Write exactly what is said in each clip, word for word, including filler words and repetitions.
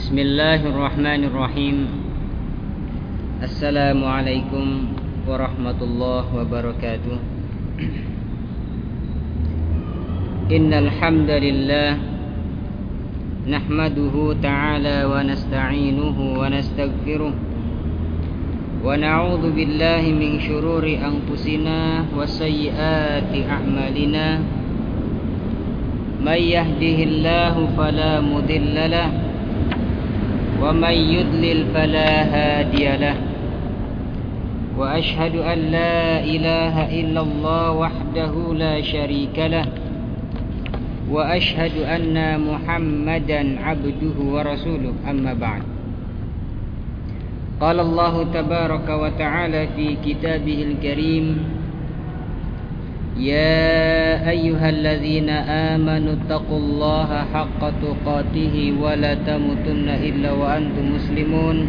Bismillahirrahmanirrahim. Assalamualaikum warahmatullahi wabarakatuh. Innal hamdalillah nahmaduhu ta'ala wa nasta'inuhu wa nastaghfiruh wa na'udzu billahi min shururi anfusina wa sayyiati a'malina. May yahdihillahu fala mudilla lahu wa may yudlil fala hadiya lahu. Wa ashhadu an la ilaha illallah wahdahu la syarika lahu wa ashhadu anna Muhammadan abduhu wa rasuluh. Amma ba'd. Qala Allah tabaraka wa ta'ala fi kitabihil karim: Ya ayyuhalladzina amanu taqullaha haqqa tuqatih wa la tamutunna illa wa antum muslimun.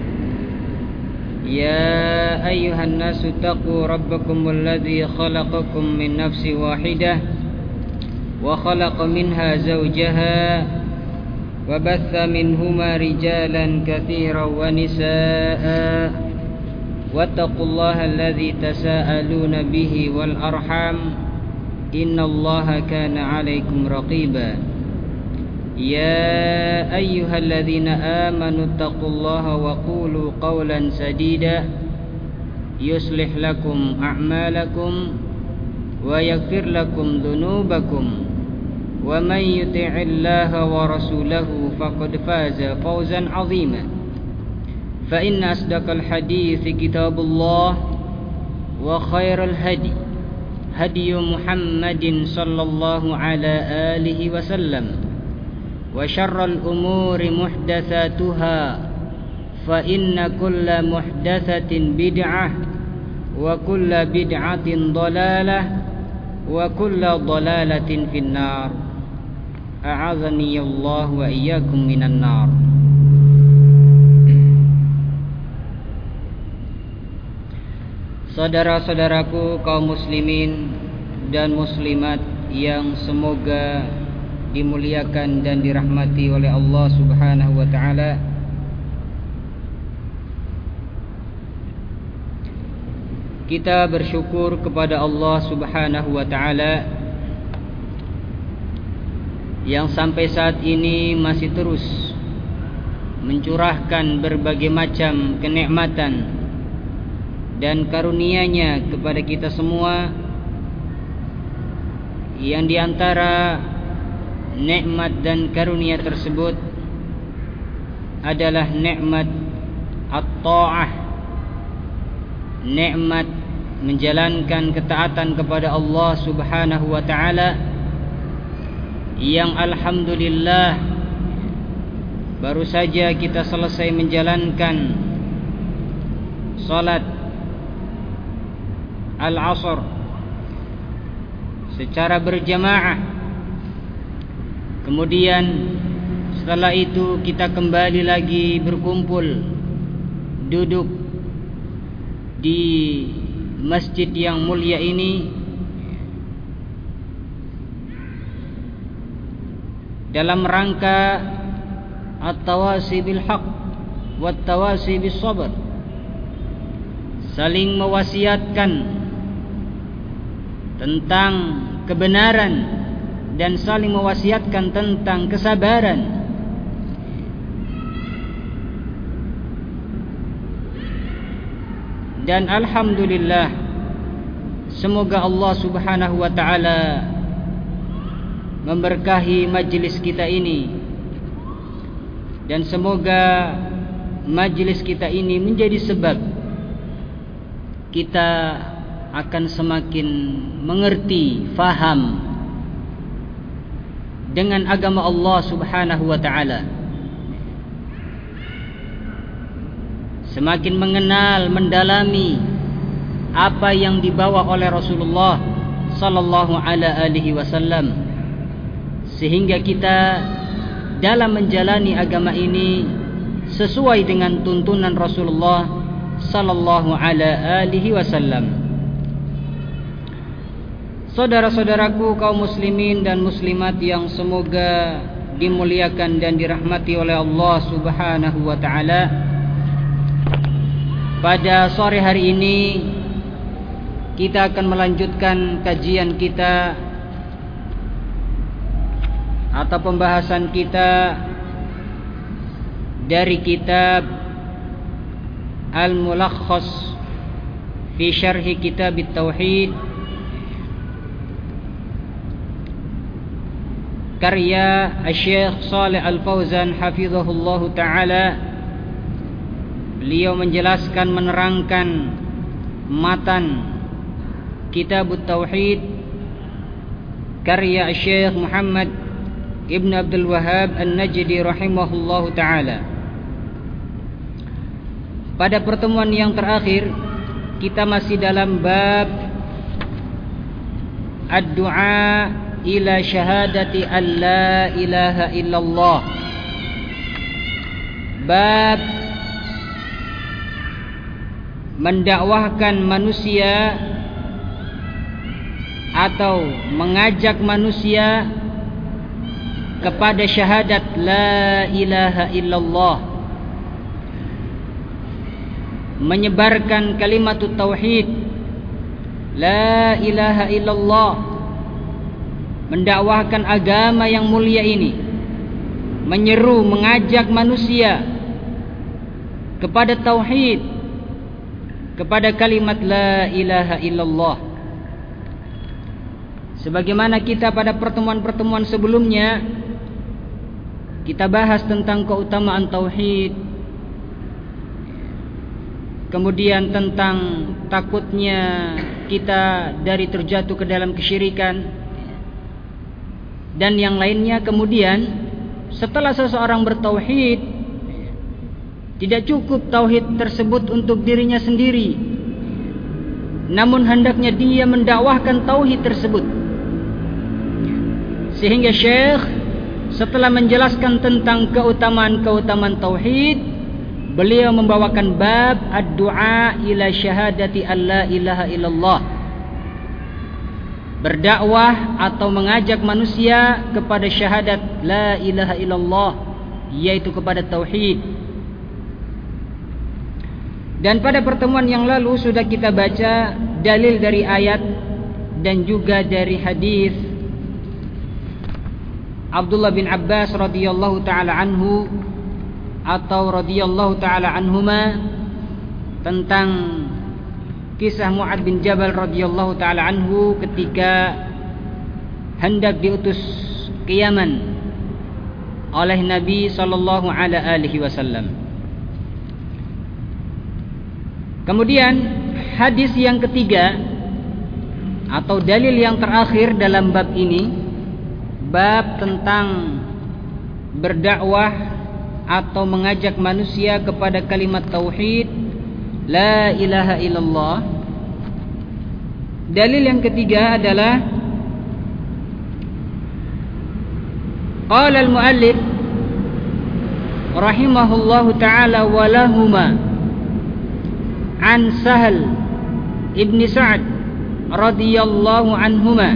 Ya ayyuhan nasu taqu rabbakumul ladzi khalaqakum min nafsin wahidah wa khalaqa minha zawjaha wa batha minhuma rijalan katsiran wa nisaa'a. Wattaqullaha alladzi tasaaluna bihi wal arham innallaha kana 'alaikum raqiba. Ya ayyuhalladzina amanu taqullaha wa qulu qawlan sadida yuslih lakum a'malakum wa yaghfir lakum dhunubakum wa may yuti'illaha wa rasulahu faqad faza fawzan 'azima. Fa inna asdaqal hadithi kitabullah wa khairal hadi hadi Muhammadin sallallahu ala alihi wa sallam wa syarral umuri muhdatsatuha fa inna kulla muhdatsatin bid'ah wa kulla bid'atin dhalalah wa kulla dhalalatin finnar. A'adzani Allah wa iyyakum minan nar. Saudara-saudaraku kaum muslimin dan muslimat yang semoga dimuliakan dan dirahmati oleh Allah Subhanahu wa taala. Kita bersyukur kepada Allah Subhanahu wa taala yang sampai saat ini masih terus mencurahkan berbagai macam kenikmatan dan karunia-Nya kepada kita semua, yang diantara nikmat dan karunia tersebut adalah nikmat at-ta'ah, nikmat menjalankan ketaatan kepada Allah Subhanahu wa taala, yang alhamdulillah baru saja kita selesai menjalankan salat Al-Asr secara berjamaah. Kemudian setelah itu kita kembali lagi berkumpul, duduk di masjid yang mulia ini dalam rangka at-tawasi bil haq wat tawasi bis sabr, saling mewasiatkan tentang kebenaran dan saling mewasiatkan tentang kesabaran. Dan alhamdulillah, semoga Allah Subhanahu wa taala memberkahi majlis kita ini, dan semoga majlis kita ini menjadi sebab kita akan semakin mengerti, faham dengan agama Allah Subhanahu wa taala, semakin mengenal, mendalami apa yang dibawa oleh Rasulullah sallallahu alaihi wasallam, sehingga kita dalam menjalani agama ini sesuai dengan tuntunan Rasulullah sallallahu alaihi wasallam. Saudara-saudaraku kaum muslimin dan muslimat yang semoga dimuliakan dan dirahmati oleh Allah Subhanahu wa taala. Pada sore hari ini kita akan melanjutkan kajian kita atau pembahasan kita dari kitab Al-Mulakhas fi Syarhi Kitab At-Tauhid karya Syekh Shalih Al-Fauzan hafizahullahu taala. Beliau menjelaskan, menerangkan matan Kitab At-Tauhid karya Syekh Muhammad Ibn Abdul Wahhab An-Najdi rahimahullahu taala. Pada pertemuan yang terakhir kita masih dalam bab ad-du'a ila syahadati an la ilaha illallah. Bab mendakwahkan manusia atau mengajak manusia kepada syahadat la ilaha illallah, menyebarkan kalimat tauhid la ilaha illallah, mendakwahkan agama yang mulia ini, menyeru, mengajak manusia kepada tauhid, kepada kalimat la ilaha illallah. Sebagaimana kita pada pertemuan-pertemuan sebelumnya kita bahas tentang keutamaan tauhid, kemudian tentang takutnya kita dari terjatuh ke dalam kesyirikan dan yang lainnya. Kemudian setelah seseorang bertauhid, tidak cukup tauhid tersebut untuk dirinya sendiri, namun hendaknya dia mendakwahkan tauhid tersebut. Sehingga Syekh setelah menjelaskan tentang keutamaan-keutamaan tauhid, beliau membawakan bab ad-du'a ila syahadati an la ilaha illallah, berdakwah atau mengajak manusia kepada syahadat la ilaha illallah, yaitu kepada tauhid. Dan pada pertemuan yang lalu sudah kita baca dalil dari ayat dan juga dari hadis Abdullah bin Abbas radhiyallahu taala anhu atau radhiyallahu taala anhuma tentang kisah Mu'adz bin Jabal radhiyallahu taala anhu ketika hendak diutus ke Yaman oleh Nabi sallallahu alaihi wasallam. Kemudian hadis yang ketiga atau dalil yang terakhir dalam bab ini, bab tentang berdakwah atau mengajak manusia kepada kalimat tauhid la ilaha illallah. Dalil yang ketiga adalah qala al-muallif rahimahullahu ta'ala wa lahuma an Sahal ibn Sa'ad radhiyallahu anhuma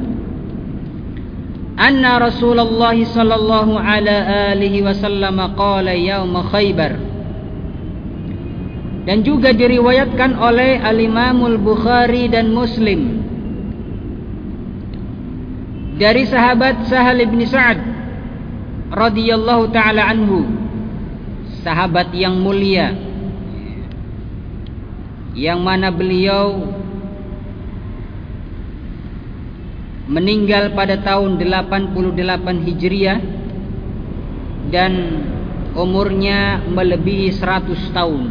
anna Rasulullah sallallahu ala alihi wasallam qala yaum Khaybar. Dan juga diriwayatkan oleh Al-Imamul Bukhari dan Muslim dari sahabat Sahal ibn Sa'ad radhiyallahu taala anhu, sahabat yang mulia yang mana beliau meninggal pada tahun delapan puluh delapan Hijriah dan umurnya melebihi seratus tahun.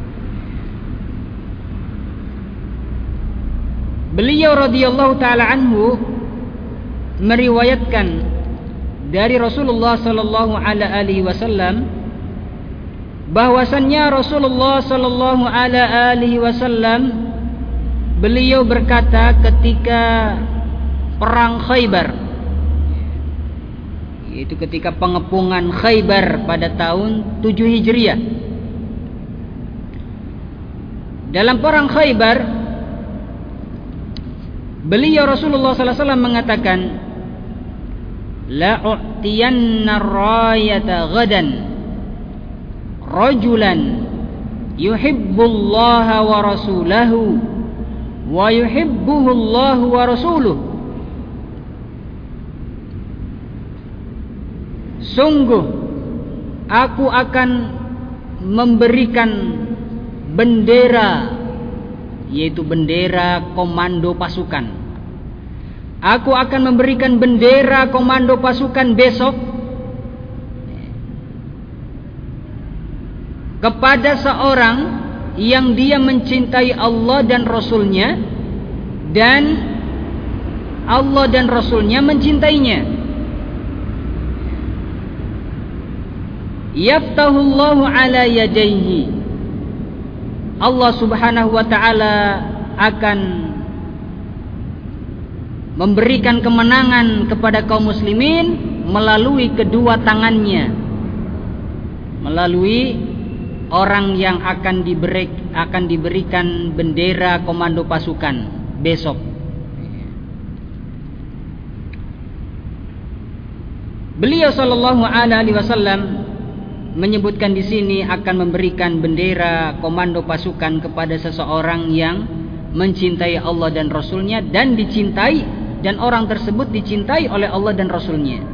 Beliau radhiyallahu taala anhu meriwayatkan dari Rasulullah sallallahu alaihi wasallam bahwasannya Rasulullah sallallahu alaihi wasallam beliau berkata ketika perang Khaybar, yaitu ketika pengepungan Khaybar pada tahun tujuh Hijriah. Dalam perang Khaybar, beliau Rasulullah sallallahu alaihi wasallam mengatakan, la'u'tiyanna rayata ghadan rajulan yuhibbullaha wa rasulahu wa yuhibbuhullahu wa rasuluh. Sungguh aku akan memberikan bendera, yaitu bendera komando pasukan. Aku akan memberikan bendera komando pasukan besok kepada seorang yang dia mencintai Allah dan Rasulnya, dan Allah dan Rasulnya mencintainya. Yaftahullahu ala yadayhi, Allah subhanahu wa ta'ala akan memberikan kemenangan kepada kaum muslimin melalui kedua tangannya, melalui orang yang akan diberi, akan diberikan bendera komando pasukan besok. Beliau sallallahu alaihi wasallam menyebutkan di sini akan memberikan bendera komando pasukan kepada seseorang yang mencintai Allah dan Rasulnya dan dicintai, dan orang tersebut dicintai oleh Allah dan Rasulnya.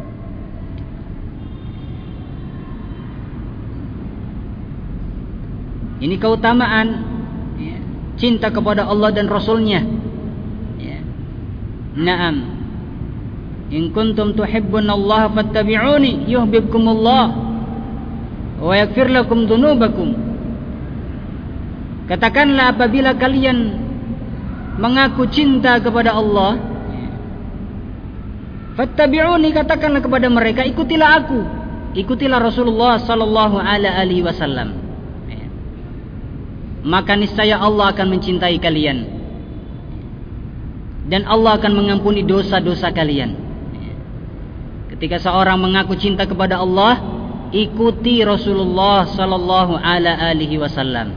Ini keutamaan ya, cinta kepada Allah dan Rasulnya ya. Naam, in kuntum tuhibbunallaha fattabi'uni yuhibbukumullah wa yaghfir lakum dzunubakum. Katakanlah apabila kalian mengaku cinta kepada Allah, fattabi'uni, katakanlah kepada mereka, ikutilah aku, ikutilah Rasulullah sallallahu alaihi wasallam, maka niscaya Allah akan mencintai kalian dan Allah akan mengampuni dosa-dosa kalian. Ketika seorang mengaku cinta kepada Allah, ikuti Rasulullah sallallahu alaihi wasallam.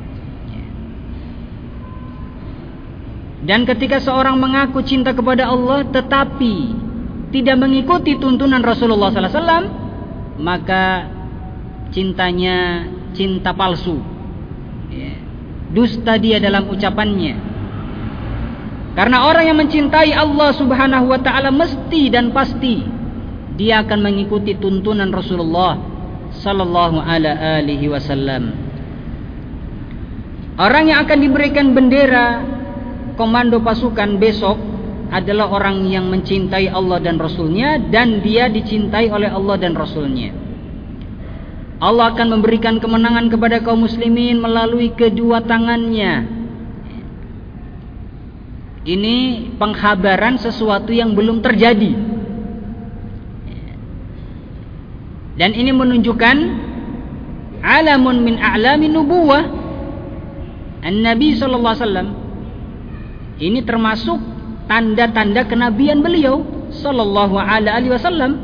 Dan ketika seorang mengaku cinta kepada Allah tetapi tidak mengikuti tuntunan Rasulullah sallallahu alaihi wasallam, maka cintanya cinta palsu. Dusta dia dalam ucapannya. Karena orang yang mencintai Allah subhanahu wa ta'ala mesti dan pasti dia akan mengikuti tuntunan Rasulullah sallallahu alaihi wasallam. Orang yang akan diberikan bendera komando pasukan besok adalah orang yang mencintai Allah dan Rasulnya, dan dia dicintai oleh Allah dan Rasulnya. Allah akan memberikan kemenangan kepada kaum muslimin melalui kedua tangannya. Ini pengkhabaran sesuatu yang belum terjadi. Dan ini menunjukkan alamun min a'lami nubuwah An-Nabi sallallahu alaihi wasallam. Ini termasuk tanda-tanda kenabian beliau sallallahu alaihi wasallam.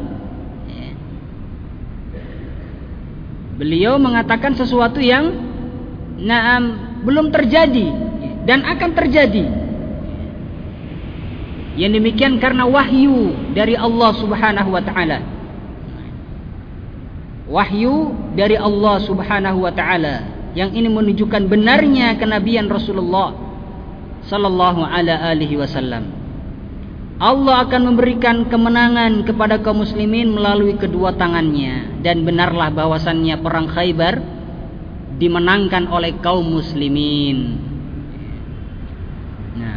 Beliau mengatakan sesuatu yang naam belum terjadi dan akan terjadi. Yang demikian karena wahyu dari Allah subhanahu wa ta'ala. Wahyu dari Allah subhanahu wa ta'ala yang ini menunjukkan benarnya kenabian Rasulullah sallallahu alaihi wasallam. Allah akan memberikan kemenangan kepada kaum muslimin melalui kedua tangannya, dan benarlah bahwasannya perang Khaybar dimenangkan oleh kaum muslimin. Nah,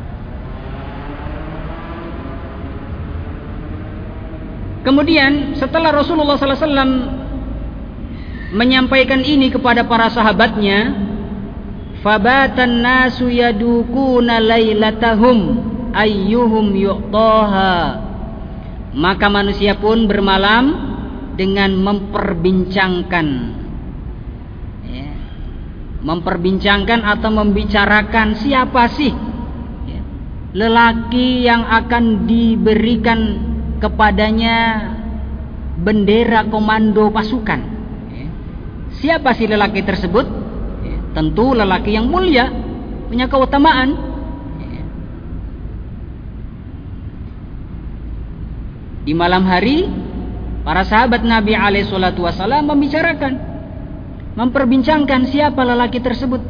kemudian setelah Rasulullah sallallahu alaihi wasallam menyampaikan ini kepada para sahabatnya, fabatan nasu yadukuna lailatahum ayyuhum yu'taha, maka manusia pun bermalam dengan memperbincangkan ya, memperbincangkan atau membicarakan siapa sih ya, lelaki yang akan diberikan kepadanya bendera komando pasukan. Ya, siapa sih lelaki tersebut? Ya, tentu lelaki yang mulia, punya keutamaan. Di malam hari para sahabat Nabi alaihi salatu wasallam membicarakan, memperbincangkan siapa lelaki tersebut.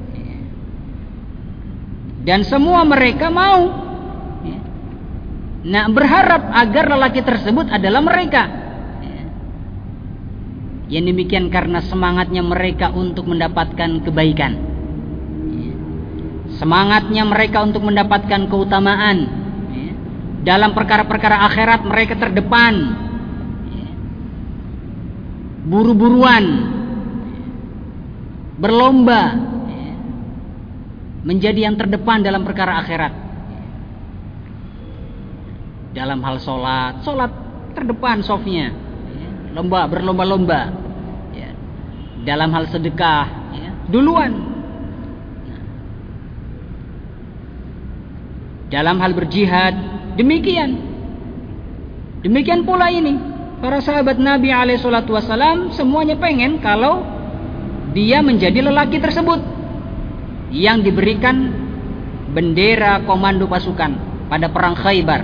Dan semua mereka mau, nah, berharap agar lelaki tersebut adalah mereka. Yang demikian karena semangatnya mereka untuk mendapatkan kebaikan, semangatnya mereka untuk mendapatkan keutamaan. Dalam perkara-perkara akhirat mereka terdepan, buru-buruan, berlomba menjadi yang terdepan dalam perkara akhirat. Dalam hal sholat, sholat terdepan sofnya, lomba, berlomba-lomba. Dalam hal sedekah, duluan. Dalam hal berjihad, demikian. Demikian pula ini, para sahabat Nabi alaihi salatu wasallam semuanya pengen kalau dia menjadi lelaki tersebut yang diberikan bendera komando pasukan pada perang Khaybar.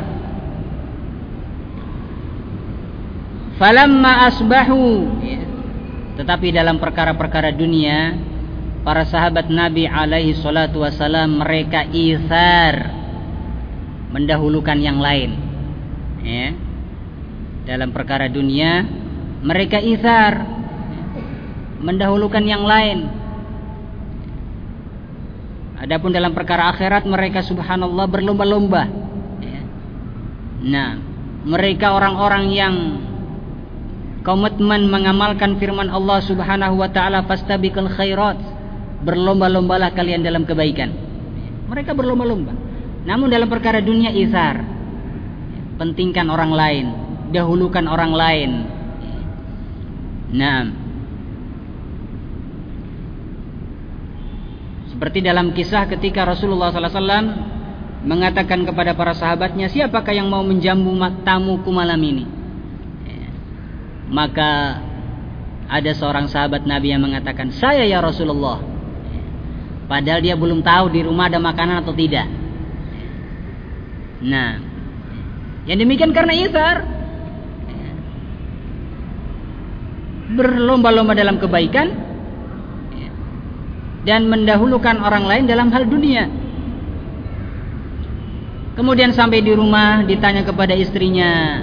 Falamma asbahu, tetapi dalam perkara-perkara dunia, para sahabat Nabi alaihi salatu wasallam mereka itsar, mendahulukan yang lain. Ya. Dalam perkara dunia mereka itsar, mendahulukan yang lain. Adapun dalam perkara akhirat mereka subhanallah berlomba-lomba. Ya. Nah, mereka orang-orang yang komitmen mengamalkan firman Allah Subhanahu wa taala, fastabiqul khairat, berlomba-lombalah kalian dalam kebaikan. Mereka berlomba-lomba. Namun dalam perkara dunia itsar, pentingkan orang lain, dahulukan orang lain. Nah, seperti dalam kisah ketika Rasulullah sallallahu alaihi wasallam mengatakan kepada para sahabatnya, siapakah yang mau menjamu tamuku malam ini? Maka ada seorang sahabat Nabi yang mengatakan, saya ya Rasulullah. Padahal dia belum tahu di rumah ada makanan atau tidak. Nah, yang demikian karena itsar, berlomba-lomba dalam kebaikan dan mendahulukan orang lain dalam hal dunia. Kemudian sampai di rumah ditanya kepada istrinya,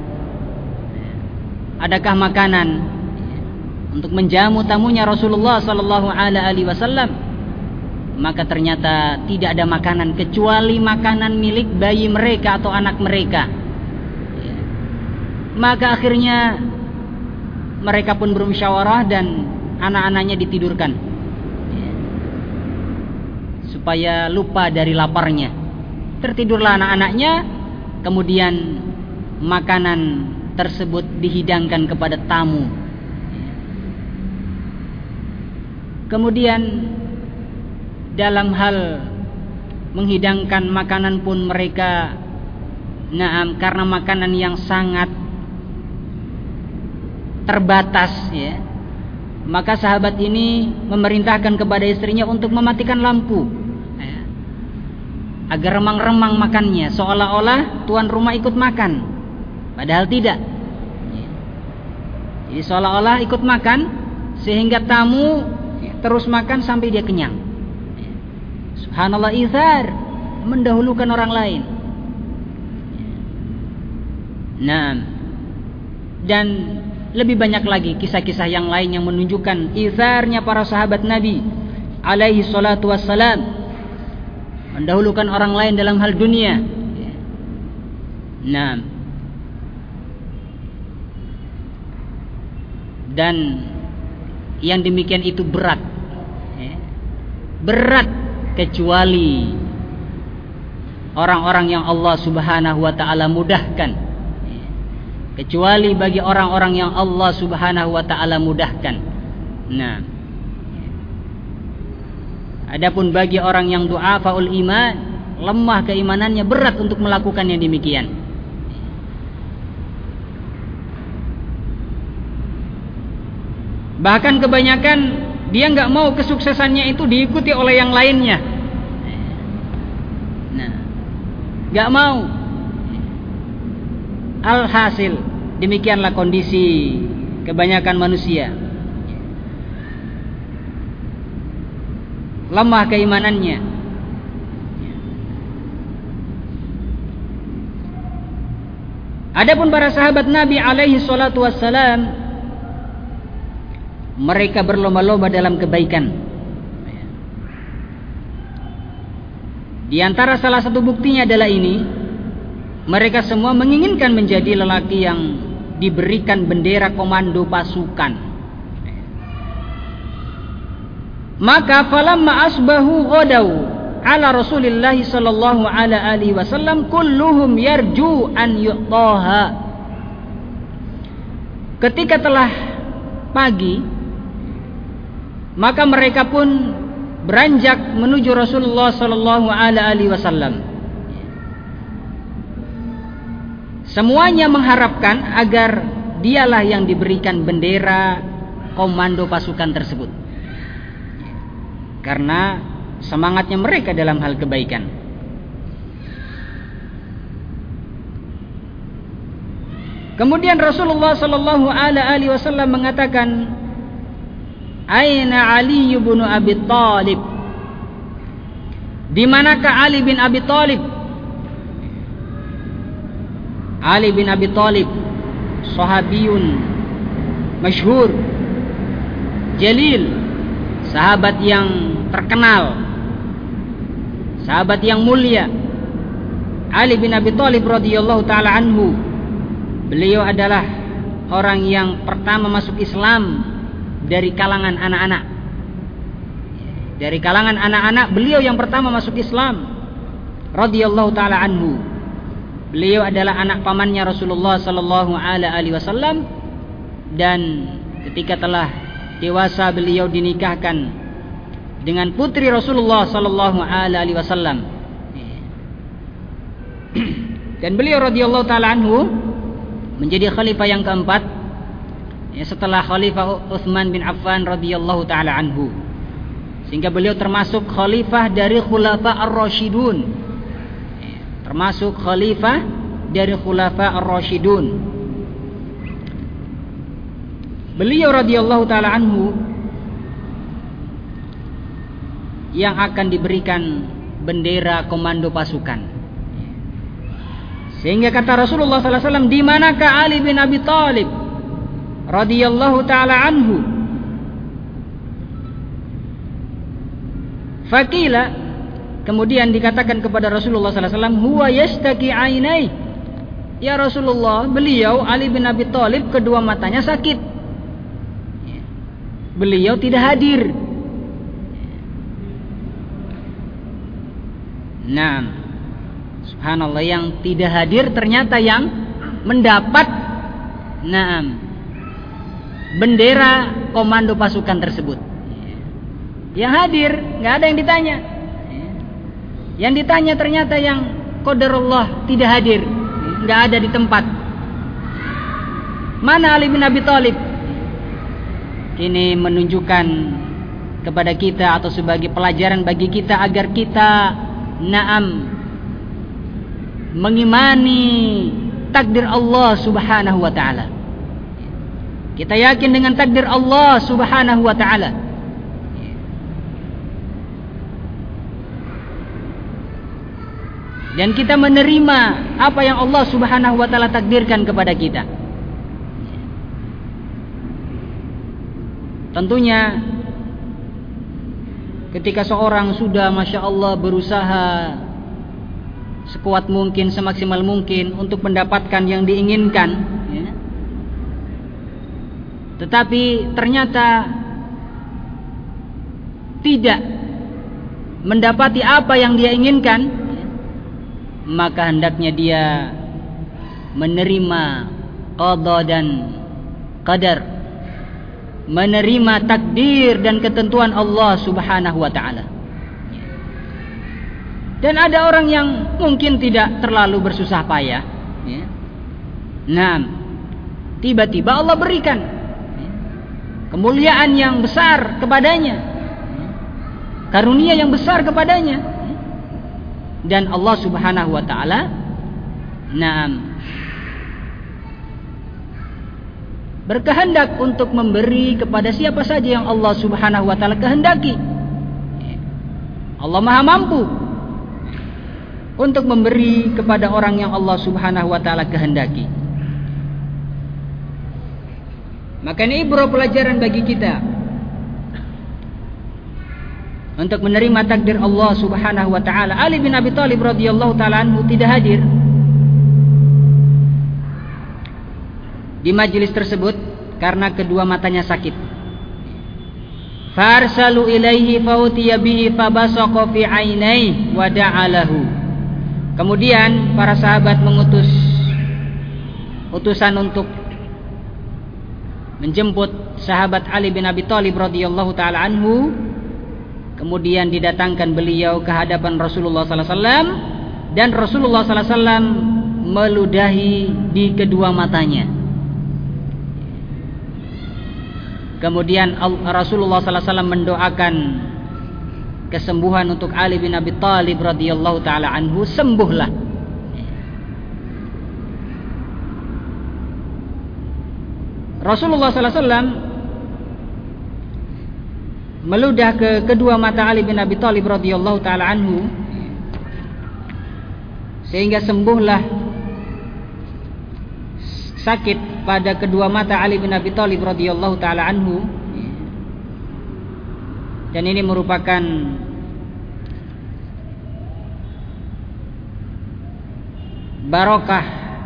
adakah makanan untuk menjamu tamunya Rasulullah sallallahu alaihi wasallam? Maka ternyata tidak ada makanan kecuali makanan milik bayi mereka atau anak mereka. Maka akhirnya mereka pun bermusyawarah dan anak-anaknya ditidurkan supaya lupa dari laparnya. Tertidurlah anak-anaknya, kemudian makanan tersebut dihidangkan kepada tamu. Kemudian dalam hal menghidangkan makanan pun mereka, naam, karena makanan yang sangat terbatas, ya, maka sahabat ini memerintahkan kepada istrinya untuk mematikan lampu, ya, agar remang-remang makannya, seolah-olah tuan rumah ikut makan, padahal tidak. Jadi seolah-olah ikut makan sehingga tamu terus makan sampai dia kenyang. Subhanallah, itsar, mendahulukan orang lain. Nah, dan lebih banyak lagi kisah-kisah yang lain yang menunjukkan itsarnya para sahabat Nabi alaihi salatu wassalam, mendahulukan orang lain dalam hal dunia. Nah, dan yang demikian itu berat, berat kecuali orang-orang yang Allah Subhanahu wa taala mudahkan, kecuali bagi orang-orang yang Allah Subhanahu wa taala mudahkan. Nah, adapun bagi orang yang du'afaul iman, lemah keimanannya, berat untuk melakukan yang demikian. Bahkan kebanyakan dia nggak mau kesuksesannya itu diikuti oleh yang lainnya. Nah, nggak mau. Alhasil, demikianlah kondisi kebanyakan manusia. Lemah keimanannya. Adapun para sahabat Nabi alaihi salatu wassalam, mereka berlomba-lomba dalam kebaikan. Di antara salah satu buktinya adalah ini, mereka semua menginginkan menjadi lelaki yang diberikan bendera komando pasukan. Maka falamma asbahu ghadaw ala Rasulillah sallallahu alaihi wasallam kulluhum yarju an yu'taha. Ketika telah pagi, maka mereka pun beranjak menuju Rasulullah sallallahu alaihi wasallam. Semuanya mengharapkan agar dialah yang diberikan bendera komando pasukan tersebut, karena semangatnya mereka dalam hal kebaikan. Kemudian Rasulullah sallallahu alaihi wasallam mengatakan, "Aina Ali bin Abi Thalib?" Di manakah Ali bin Abi Thalib? Ali bin Abi Thalib sahabiyun masyhur, jalil, sahabat yang terkenal, sahabat yang mulia. Ali bin Abi Thalib radhiyallahu taala anhu, beliau adalah orang yang pertama masuk Islam dari kalangan anak-anak. Dari kalangan anak-anak, beliau yang pertama masuk Islam radhiyallahu taala anhu. Beliau adalah anak pamannya Rasulullah sallallahu alaihi wasallam, dan ketika telah dewasa beliau dinikahkan dengan putri Rasulullah sallallahu alaihi wasallam. Dan beliau radhiyallahu taala anhu menjadi khalifah yang keempat ya, setelah Khalifah Utsman bin Affan radhiyallahu taala anhu. Sehingga beliau termasuk khalifah dari Khulafa ar-Rasyidun. Termasuk khalifah dari Khulafa ar-Rasyidun. Beliau radhiyallahu taala anhu yang akan diberikan bendera komando pasukan. Sehingga kata Rasulullah sallallahu alaihi wasallam, "Di manakah Ali bin Abi Thalib radhiyallahu taala anhu?" Fakila, kemudian dikatakan kepada Rasulullah sallallahu alaihi wasallam, "Huwa yashtaki ainai." Ya Rasulullah, beliau Ali bin Abi Thalib kedua matanya sakit. Beliau tidak hadir. Nah, subhanallah, yang tidak hadir ternyata yang mendapat naam bendera komando pasukan tersebut. Yang hadir nggak ada yang ditanya. Yang ditanya ternyata yang qadarullah tidak hadir, nggak ada di tempat. Mana Ali bin Abi Thalib? Ini menunjukkan kepada kita atau sebagai pelajaran bagi kita agar kita naam mengimani takdir Allah subhanahu wa ta'ala. Kita yakin dengan takdir Allah subhanahu wa ta'ala. Dan kita menerima apa yang Allah subhanahu wa ta'ala takdirkan kepada kita. Tentunya ketika seorang sudah masya Allah berusaha sekuat mungkin, semaksimal mungkin untuk mendapatkan yang diinginkan ya, tetapi ternyata tidak mendapati apa yang dia inginkan, maka hendaknya dia menerima qada dan qadar, menerima takdir dan ketentuan Allah subhanahu wa ta'ala. Dan ada orang yang mungkin tidak terlalu bersusah payah ya. Nah, tiba-tiba Allah berikan kemuliaan yang besar kepadanya, karunia yang besar kepadanya, dan Allah subhanahu wa ta'ala naam berkehendak untuk memberi kepada siapa saja yang Allah Subhanahu wa taala kehendaki. Allah Maha mampu untuk memberi kepada orang yang Allah Subhanahu wa taala kehendaki. Maka ini ibrah pelajaran bagi kita untuk menerima takdir Allah Subhanahu wa taala. Ali bin Abi Thalib radhiyallahu taala anhu tidak hadir di majelis tersebut karena kedua matanya sakit. Farsalu ilaihi fautiya bihi fabasaqa fi ainaihi wa da'alahu. Kemudian para sahabat mengutus utusan untuk menjemput sahabat Ali bin Abi Thalib radhiyallahu taala anhu. Kemudian didatangkan beliau ke hadapan Rasulullah sallallahu alaihi wasallam dan Rasulullah sallallahu alaihi wasallam meludahi di kedua matanya. Kemudian Rasulullah sallallahu alaihi wasallam mendoakan kesembuhan untuk Ali bin Abi Thalib radhiyallahu taala anhu, sembuhlah. Rasulullah sallallahu alaihi wasallam meludah ke kedua mata Ali bin Abi Thalib radhiyallahu taala anhu sehingga sembuhlah sakit pada kedua mata Ali bin Abi Thalib radhiyallahu taala anhu. Dan ini merupakan barokah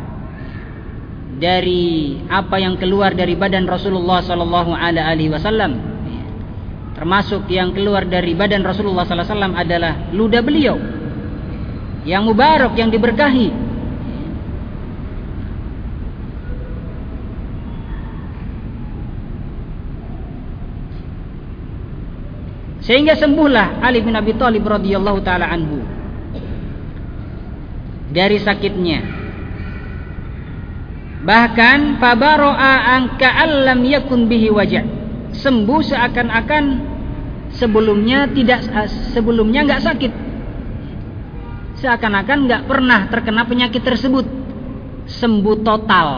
dari apa yang keluar dari badan Rasulullah sallallahu alaihi wasallam. Termasuk yang keluar dari badan Rasulullah sallallahu alaihi wasallam adalah ludah beliau yang mubarak, yang diberkahi. Sehingga sembuhlah Ali bin Abi Thalib radhiyallahu taala anhu dari sakitnya. Bahkan fabaro'a an ka'allam yakun bihi wajah. Sembuh seakan-akan sebelumnya tidak sebelumnya enggak sakit. Seakan-akan enggak pernah terkena penyakit tersebut. Sembuh total.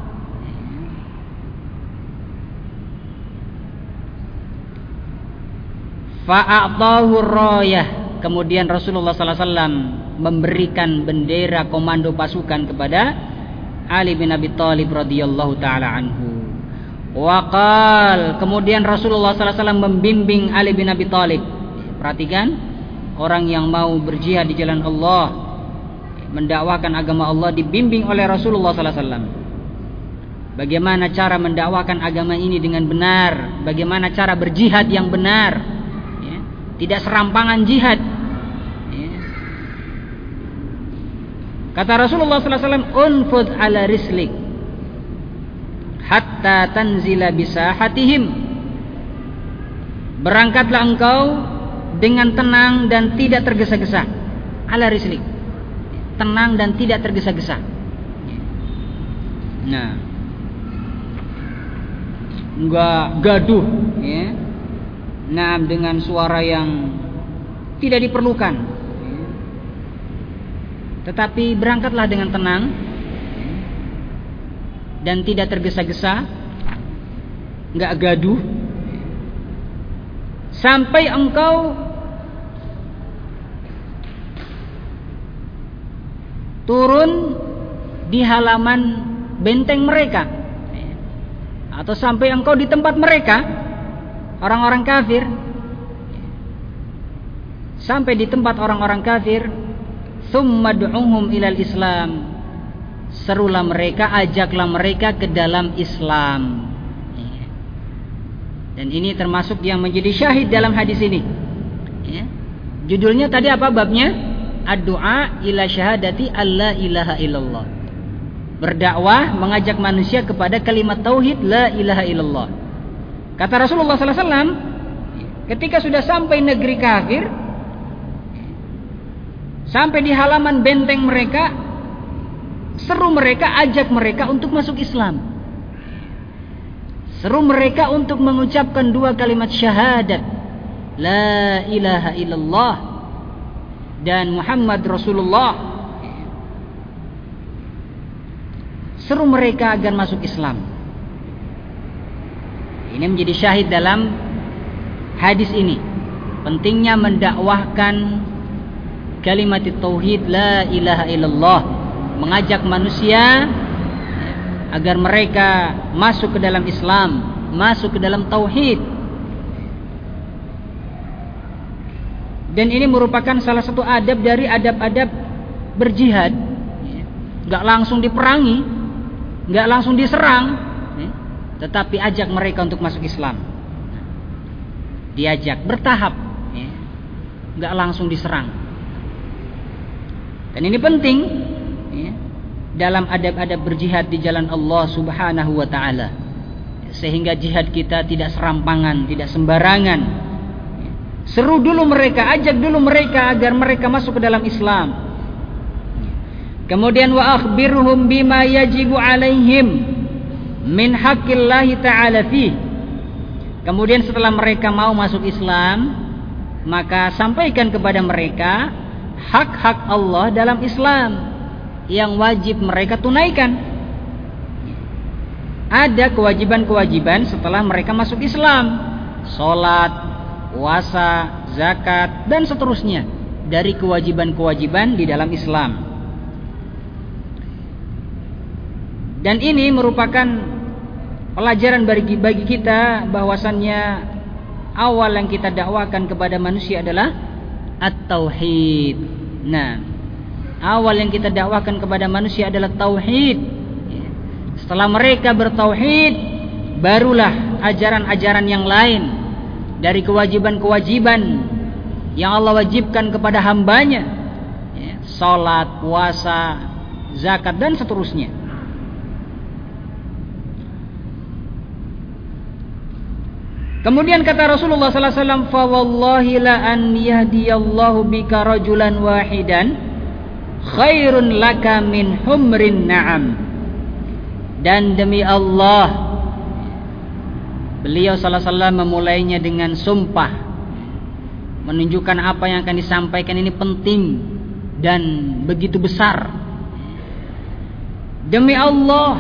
Fa'atahu rayah. Kemudian Rasulullah sallallahu alaihi wasallam memberikan bendera komando pasukan kepada Ali bin Abi Thalib radhiyallahu taala anhu. Waqal, kemudian Rasulullah sallallahu alaihi wasallam membimbing Ali bin Abi Thalib. Perhatikan, orang yang mau berjihad di jalan Allah, mendakwakan agama Allah, dibimbing oleh Rasulullah sallallahu alaihi wasallam. Bagaimana cara mendakwakan agama ini dengan benar, bagaimana cara berjihad yang benar. Tidak serampangan jihad. Kata Rasulullah sallallahu alaihi wasallam, "Unfud ala rislik hatta tanzila bisahatihim." Berangkatlah engkau dengan tenang dan tidak tergesa-gesa. Ala rislik. Tenang dan tidak tergesa-gesa. Nah, enggak gaduh, ya. Nah, dengan suara yang tidak diperlukan. Tetapi berangkatlah dengan tenang dan tidak tergesa-gesa, enggak gaduh, sampai engkau turun di halaman benteng mereka, atau sampai engkau di tempat mereka, orang-orang kafir, sampai di tempat orang-orang kafir. Tsumma du'uhum ilal Islam, serulah mereka, ajaklah mereka ke dalam Islam. Dan ini termasuk yang menjadi syahid dalam hadis ini. Judulnya tadi apa babnya? Ad-du'a ila syahadati alla ilaha illallah. Berdakwah, mengajak manusia kepada kalimat tauhid la ilaha illallah. Kata Rasulullah sallallahu alaihi wasallam, ketika sudah sampai negeri kafir, sampai di halaman benteng mereka, seru mereka, ajak mereka untuk masuk Islam. Seru mereka untuk mengucapkan dua kalimat syahadat, la ilaha illallah dan Muhammad Rasulullah. Seru mereka agar masuk Islam. Ini menjadi syahid dalam hadis ini. Pentingnya mendakwahkan kalimat tauhid la ilaha illallah, mengajak manusia agar mereka masuk ke dalam Islam, masuk ke dalam tauhid. Dan ini merupakan salah satu adab dari adab-adab berjihad. Gak langsung diperangi, gak langsung diserang, tetapi ajak mereka untuk masuk Islam. Diajak bertahap, gak langsung diserang. Dan ini penting dalam adab-adab berjihad di jalan Allah Subhanahu wa ta'ala, sehingga jihad kita tidak serampangan, tidak sembarangan. Seru dulu mereka, ajak dulu mereka agar mereka masuk ke dalam Islam. Kemudian wa akhbirhum bima yajibu alaihim min haqqillahi ta'ala fi. Kemudian setelah mereka mau masuk Islam, maka sampaikan kepada mereka hak-hak Allah dalam Islam yang wajib mereka tunaikan. Ada kewajiban-kewajiban setelah mereka masuk Islam, salat, puasa, zakat, dan seterusnya dari kewajiban-kewajiban di dalam Islam. Dan ini merupakan pelajaran bagi bagi kita bahwasannya awal yang kita dakwakan kepada manusia adalah at-tauhid. Nah, awal yang kita dakwakan kepada manusia adalah tauhid. Setelah mereka bertauhid, barulah ajaran-ajaran yang lain dari kewajiban-kewajiban yang Allah wajibkan kepada hambanya, ya, salat, puasa, zakat, dan seterusnya. Kemudian kata Rasulullah sallallahu alaihi wasallam, fa wallahi la an yahdiyallahu bika rajulan wahidan khairun laka min humrin na'am. Dan demi Allah, beliau sallallahu alaihi wasallam memulainya dengan sumpah, menunjukkan apa yang akan disampaikan ini penting dan begitu besar. Demi Allah,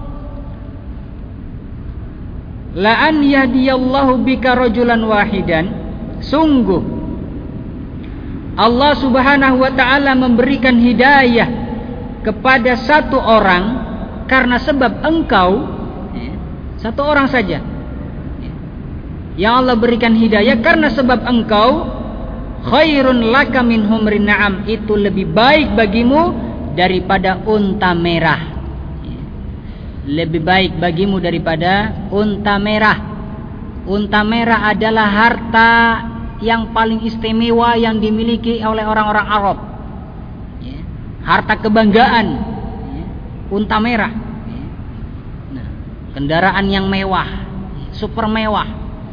la an yahdiyallahu bika rajulan wahidan, sungguh Allah Subhanahu wa ta'ala memberikan hidayah kepada satu orang karena sebab engkau, satu orang saja yang Allah berikan hidayah karena sebab engkau, khairun laka min humrin na'am, itu lebih baik bagimu daripada unta merah. Lebih baik bagimu daripada unta merah. Unta merah adalah harta yang paling istimewa yang dimiliki oleh orang-orang Arab. Harta kebanggaan unta merah. Nah, kendaraan yang mewah, super mewah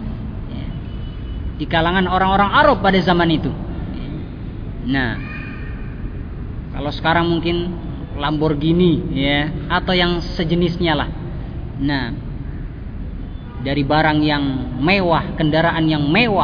di kalangan orang-orang Arab pada zaman itu. Nah, kalau sekarang mungkin Lamborghini, ya, atau yang sejenisnya lah. Nah, dari barang yang mewah, kendaraan yang mewah.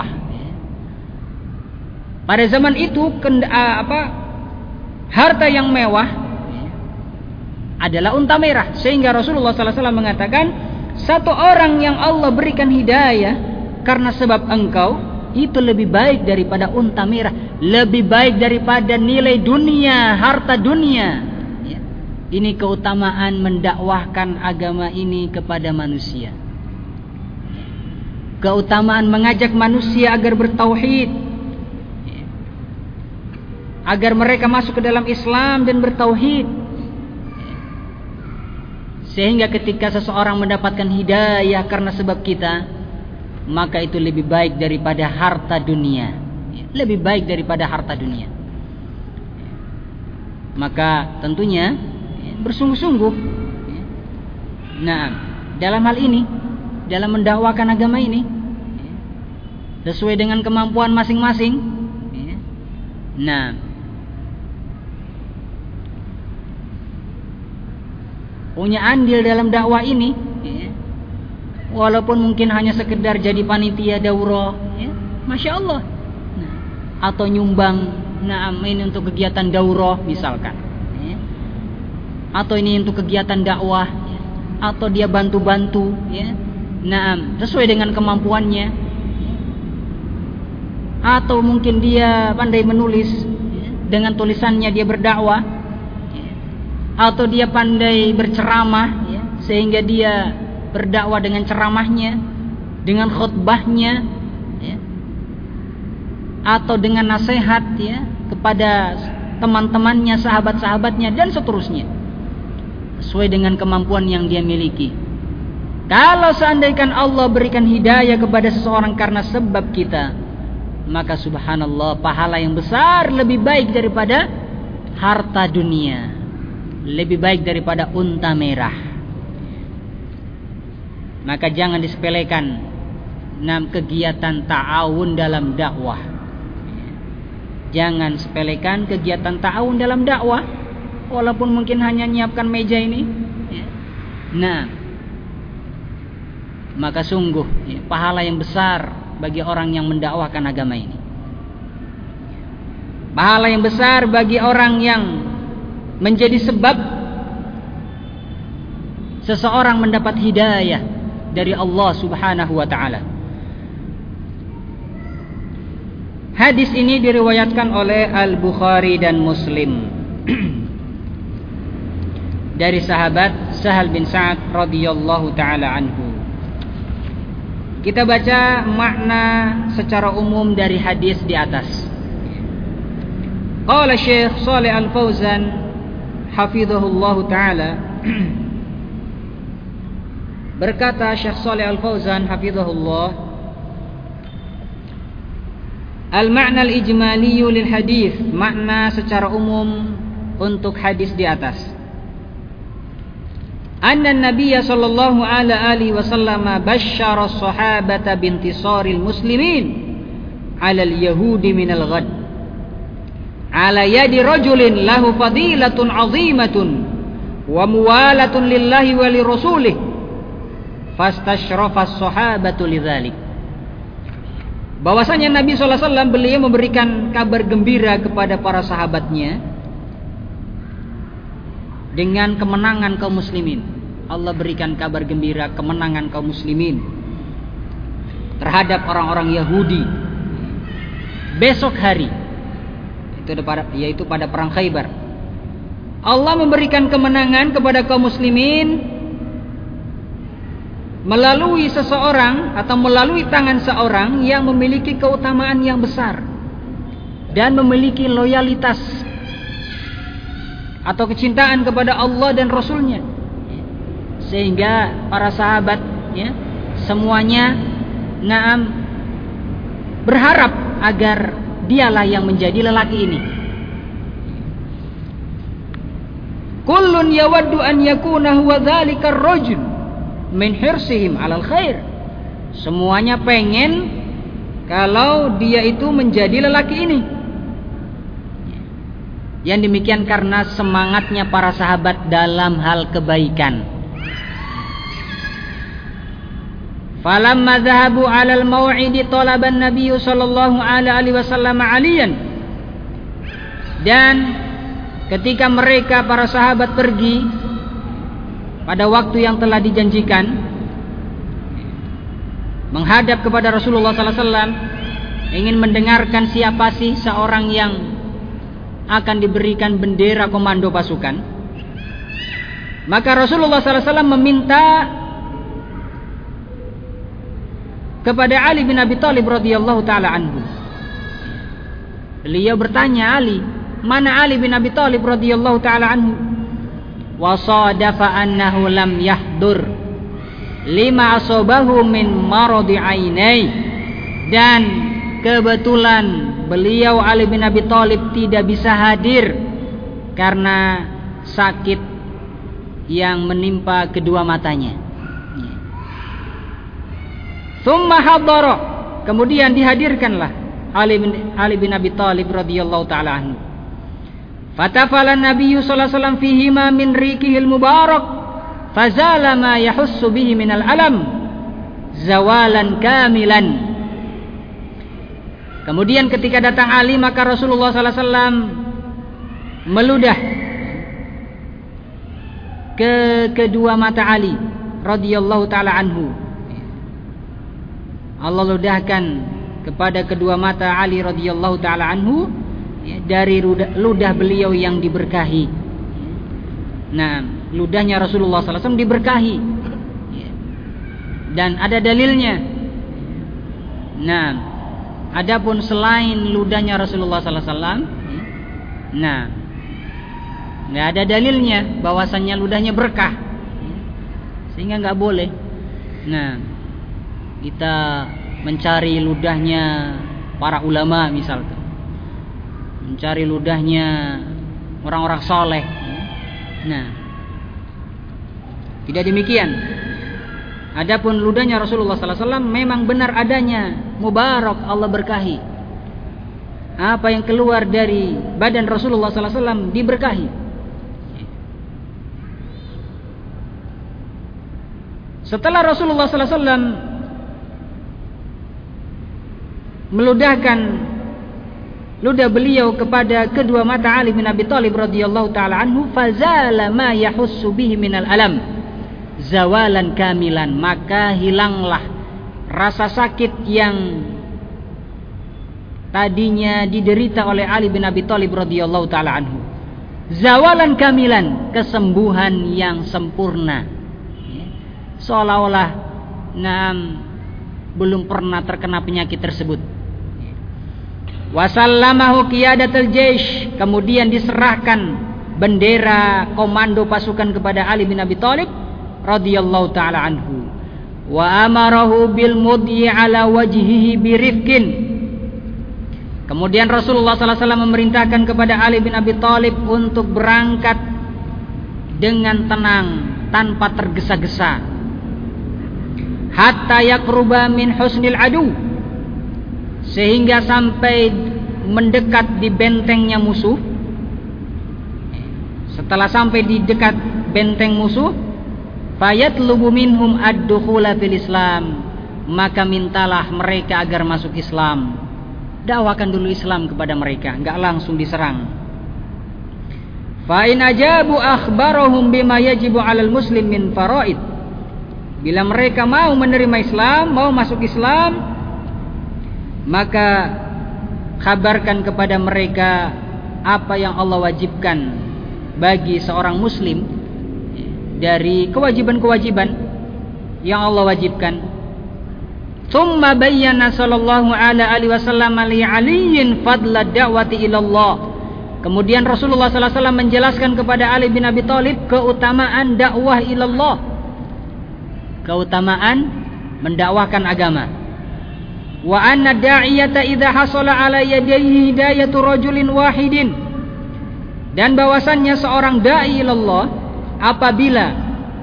Pada zaman itu, kend- apa, harta yang mewah adalah unta merah, sehingga Rasulullah sallallahu alaihi wasallam mengatakan, satu orang yang Allah berikan hidayah karena sebab engkau, itu lebih baik daripada unta merah, lebih baik daripada nilai dunia, harta dunia. Ya. Ini keutamaan mendakwahkan agama ini kepada manusia. Keutamaan mengajak manusia agar bertauhid, ya, agar mereka masuk ke dalam Islam dan bertauhid. Ya. Sehingga ketika seseorang mendapatkan hidayah karena sebab kita, maka itu lebih baik daripada harta dunia. Lebih baik daripada harta dunia. Maka tentunya bersungguh-sungguh, nah, dalam hal ini, dalam mendakwakan agama ini, sesuai dengan kemampuan masing-masing. Nah, punya andil dalam dakwah ini, walaupun mungkin hanya sekedar jadi panitia daurah, ya, masya Allah, nah, atau nyumbang, nah, ini untuk kegiatan daurah misalkan, ya, atau ini untuk kegiatan dakwah, ya, atau dia bantu-bantu, ya, Naam, sesuai dengan kemampuannya. Atau mungkin dia pandai menulis, dengan tulisannya dia berdakwah. Atau dia pandai berceramah, sehingga dia berdakwah dengan ceramahnya, dengan khutbahnya, atau dengan nasihat ya kepada teman-temannya, sahabat-sahabatnya, dan seterusnya, sesuai dengan kemampuan yang dia miliki. Kalau seandainya Allah berikan hidayah kepada seseorang karena sebab kita, maka subhanallah, pahala yang besar lebih baik daripada harta dunia, lebih baik daripada unta merah. Maka jangan disepelekan enam kegiatan ta'awun dalam dakwah. Jangan sepelekan kegiatan ta'awun dalam dakwah, walaupun mungkin hanya nyiapkan meja ini. Nah, maka sungguh ya, pahala yang besar bagi orang yang mendakwahkan agama ini. Pahala yang besar bagi orang yang menjadi sebab seseorang mendapat hidayah dari Allah Subhanahu wa taala. Hadis ini diriwayatkan oleh Al-Bukhari dan Muslim dari sahabat Sahal bin Sa'ad radhiyallahu taala anhu. Kita baca makna secara umum dari hadis di atas. Qala Syekh Shalih Al-Fauzan hafizahullahu taala, berkata Syekh Shalih Al-Fauzan hafizahullah, al-ma'na al-ijmali lil hadis, makna secara umum untuk hadis di atas. Anna an-nabiy sallallahu alaihi wasallam basyara as-sahabata bintisaril muslimin 'ala al-yahudi min al-ghad 'ala yadi rajulin lahu fadilatun 'azimatun wa muwalatun lillahi wa lirasulih fastashrafa as-sahabatu lidzalik. Bahwasanya Nabi sallallahu alaihi wasallam beliau memberikan kabar gembira kepada para sahabatnya dengan kemenangan kaum muslimin. Allah berikan kabar gembira kemenangan kaum muslimin terhadap orang-orang Yahudi besok hari, itu yaitu pada perang Khaybar. Allah memberikan kemenangan kepada kaum muslimin melalui seseorang atau melalui tangan seorang yang memiliki keutamaan yang besar dan memiliki loyalitas atau kecintaan kepada Allah dan Rasulnya, sehingga para sahabat ya, semuanya naam berharap agar dialah yang menjadi lelaki ini. Kullun yawaddu an yakuna huwa dzalika ar-rajul min hirsihim 'alal khair. Semuanya pengen kalau dia itu menjadi lelaki ini. Yang demikian karena semangatnya para sahabat dalam hal kebaikan. Falamma dhahabu 'alal mau'idi talaba an-nabiy sallallahu alaihi wasallam 'aliyan. Dan ketika mereka para sahabat pergi pada waktu yang telah dijanjikan menghadap kepada Rasulullah sallallahu alaihi wasallam, ingin mendengarkan siapa sih seorang yang akan diberikan bendera komando pasukan, maka Rasulullah sallallahu alaihi wasallam meminta kepada Ali bin Abi Thalib radhiyallahu taala anhu. Beliau bertanya, Ali, mana Ali bin Abi Thalib radhiyallahu taala anhu? Wa sadafa annahu lam yahdur lima asabahu min maradi ainai. Dan kebetulan beliau Ali bin Abi Thalib tidak bisa hadir karena sakit yang menimpa kedua matanya. Tsumma hadara, kemudian dihadirkanlah Ali bin, Ali bin Abi Thalib radhiyallahu taala anhu. Fatafala Nabi sallallahu alaihi wasallam fihima min riqihil mubarak fazala ma yahussu bihi minal alam zawalan kamilan. Kemudian ketika datang Ali, maka Rasulullah sallallahu alaihi wasallam meludah ke kedua mata Ali radhiyallahu taala anhu Allah ludahkan kepada kedua mata Ali radhiyallahu taala anhu ya, dari ludah, ludah beliau yang diberkahi. Nah, ludahnya Rasulullah sallallahu alaihi wasallam diberkahi ya. Dan ada dalilnya. Nah, adapun selain ludahnya Rasulullah sallallahu alaihi wasallam, nah, nggak ada dalilnya bahwasannya ludahnya berkah, sehingga nggak boleh. Nah, kita mencari ludahnya para ulama misalkan, mencari ludahnya orang-orang soleh. Nah, tidak demikian. Adapun ludahnya Rasulullah sallallahu alaihi wasallam memang benar adanya, mubarak, Allah berkahi. Apa yang keluar dari badan Rasulullah sallallahu alaihi wasallam diberkahi. Setelah Rasulullah sallallahu alaihi wasallam meludahkan ludah beliau kepada kedua mata Ali bin Abi Thalib radhiyallahu taala anhu, fazala ma yahussu bihi minal alam zawalan kamilan, maka hilanglah rasa sakit yang tadinya diderita oleh Ali bin Abi Thalib radhiyallahu taala anhu. Zawalan kamilan, kesembuhan yang sempurna. Seolah-olah nam belum pernah terkena penyakit tersebut. Wasallamahu qiyadatul jaish, kemudian diserahkan bendera komando pasukan kepada Ali bin Abi Thalib radhiyallahu taala anhu. Wa amarahu bil mudyi ala wajhihi birifqin. Kemudian Rasulullah sallallahu alaihi wasallam memerintahkan kepada Ali bin Abi Thalib untuk berangkat dengan tenang, tanpa tergesa-gesa, hatta yaqruba min husnil adu, sehingga sampai mendekat di bentengnya musuh. Setelah sampai di dekat benteng musuh, fayatlubu minhum ad-dukhula fil Islam, maka mintalah mereka agar masuk Islam. Dakwakan dulu Islam kepada mereka, enggak langsung diserang. Fa in ajabu akhbarahum bima yajibu 'alal muslim min faraid. Bila mereka mau menerima Islam, mau masuk Islam, maka kabarkan kepada mereka apa yang Allah wajibkan bagi seorang muslim dari kewajiban-kewajiban yang Allah wajibkan. Tsumma bayyana sallallahu alaihi wasallam li aliyin fadla da'wati ila Allah. Kemudian Rasulullah sallallahu alaihi wasallam menjelaskan kepada Ali bin Abi Thalib keutamaan dakwah ila Allah, keutamaan mendakwahkan agama. Wa anna da'iyata idza hasala ala yadayhi hidayatu rajulin wahidin, dan bahwasannya seorang dai ila Allah apabila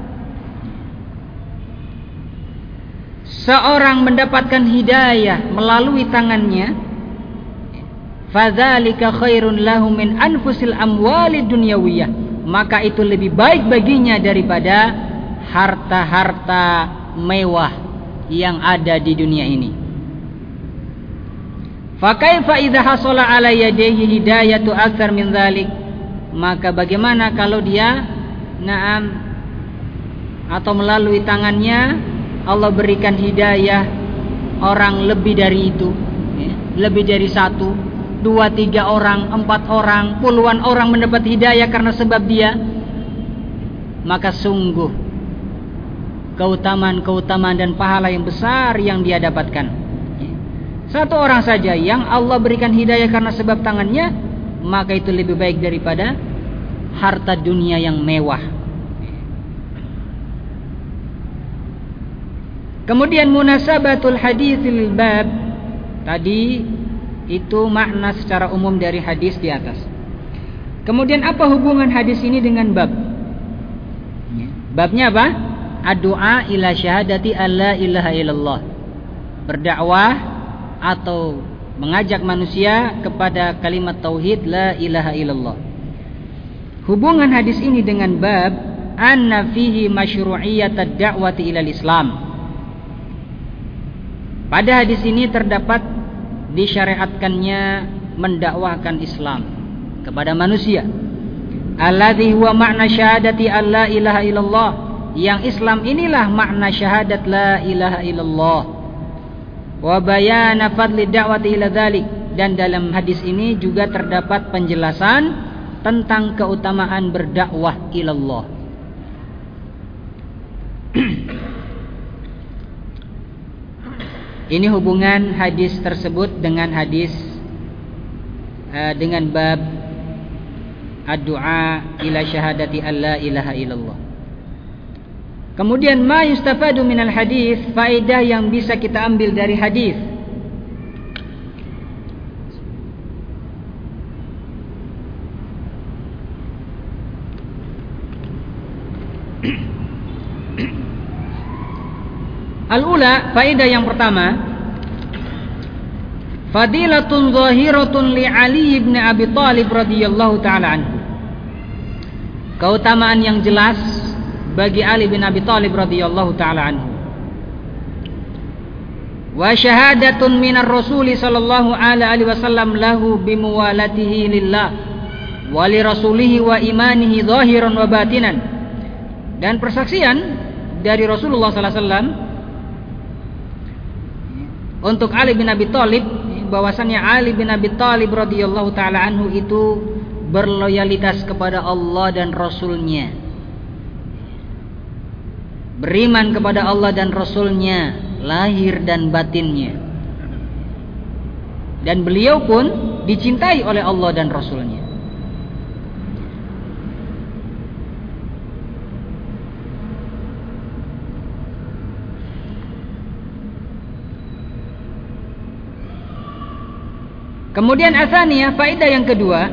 seorang mendapatkan hidayah melalui tangannya, fadzalika khairun lahu min anfusil amwali dunyawiyah, maka itu lebih baik baginya daripada harta-harta mewah yang ada di dunia ini. Fa kaifa idza hasala ala yadayhi hidayatu aktsar min dzalik, maka bagaimana kalau dia na'am atau melalui tangannya Allah berikan hidayah orang lebih dari itu, ya, lebih dari satu, dua, tiga orang, empat orang, puluhan orang mendapat hidayah karena sebab dia, maka sungguh keutamaan-keutamaan dan pahala yang besar yang dia dapatkan. Satu orang saja yang Allah berikan hidayah karena sebab tangannya, maka itu lebih baik daripada harta dunia yang mewah. Kemudian munasabatul haditsil bab, tadi itu makna secara umum dari hadis di atas. Kemudian apa hubungan hadis ini dengan bab? Babnya apa? Ad-du'a ila syahadati alla ilaha illallah, berdakwah atau mengajak manusia kepada kalimat tauhid la ilaha illallah. Hubungan hadis ini dengan bab anna fihi masyru'iyyatad da'wati ilal Islam. Pada hadis ini terdapat disyariatkannya mendakwahkan Islam kepada manusia. Alladzi huwa makna syahadati alla ilaha illallah, yang Islam inilah makna syahadat la ilaha illallah. wa bayana fadli da'wati ila dzalik, dan dalam hadis ini juga terdapat penjelasan tentang keutamaan berdakwah ilallah. Ini hubungan hadis tersebut dengan hadis uh, dengan bab ad-du'a ila syahadati alla ilaha illallah. Kemudian ma yustafadu minal hadis, faedah yang bisa kita ambil dari hadis. Al-ula, faedah yang pertama, fadilatun zahiratun li Ali ibn Abi Thalib radhiyallahu taala anhu. Keutamaan yang jelas bagi Ali bin Abi Thalib radhiyallahu taala anhu. Wa syahadatun minar Rasul sallallahu alaihi wasallam lahu bimuwalatihi lillah wa li rasulihi wa imanihi zahiran wa batinan. Dan persaksian dari Rasulullah sallallahu alaihi wasallam untuk Ali bin Abi Thalib, bahwasannya Ali bin Abi Thalib radhiyallahu taala anhu itu berloyalitas kepada Allah dan Rasulnya, beriman kepada Allah dan Rasulnya, lahir dan batinnya, dan beliau pun dicintai oleh Allah dan Rasulnya. Kemudian asaniyah, faedah yang kedua,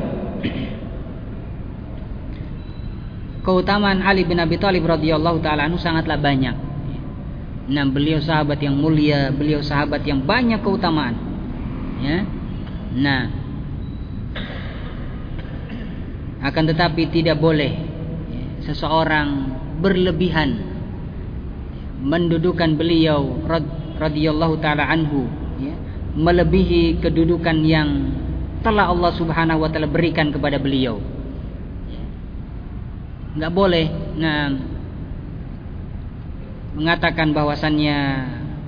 keutamaan Ali bin Abi Thalib radhiyallahu taala anhu sangatlah banyak. Nah, beliau sahabat yang mulia, beliau sahabat yang banyak keutamaan. Ya. Nah, akan tetapi tidak boleh seseorang berlebihan mendudukan beliau radhiyallahu taala anhu, ya, melebihi kedudukan yang telah Allah Subhanahu wa taala berikan kepada beliau. Enggak boleh nah mengatakan bahwasannya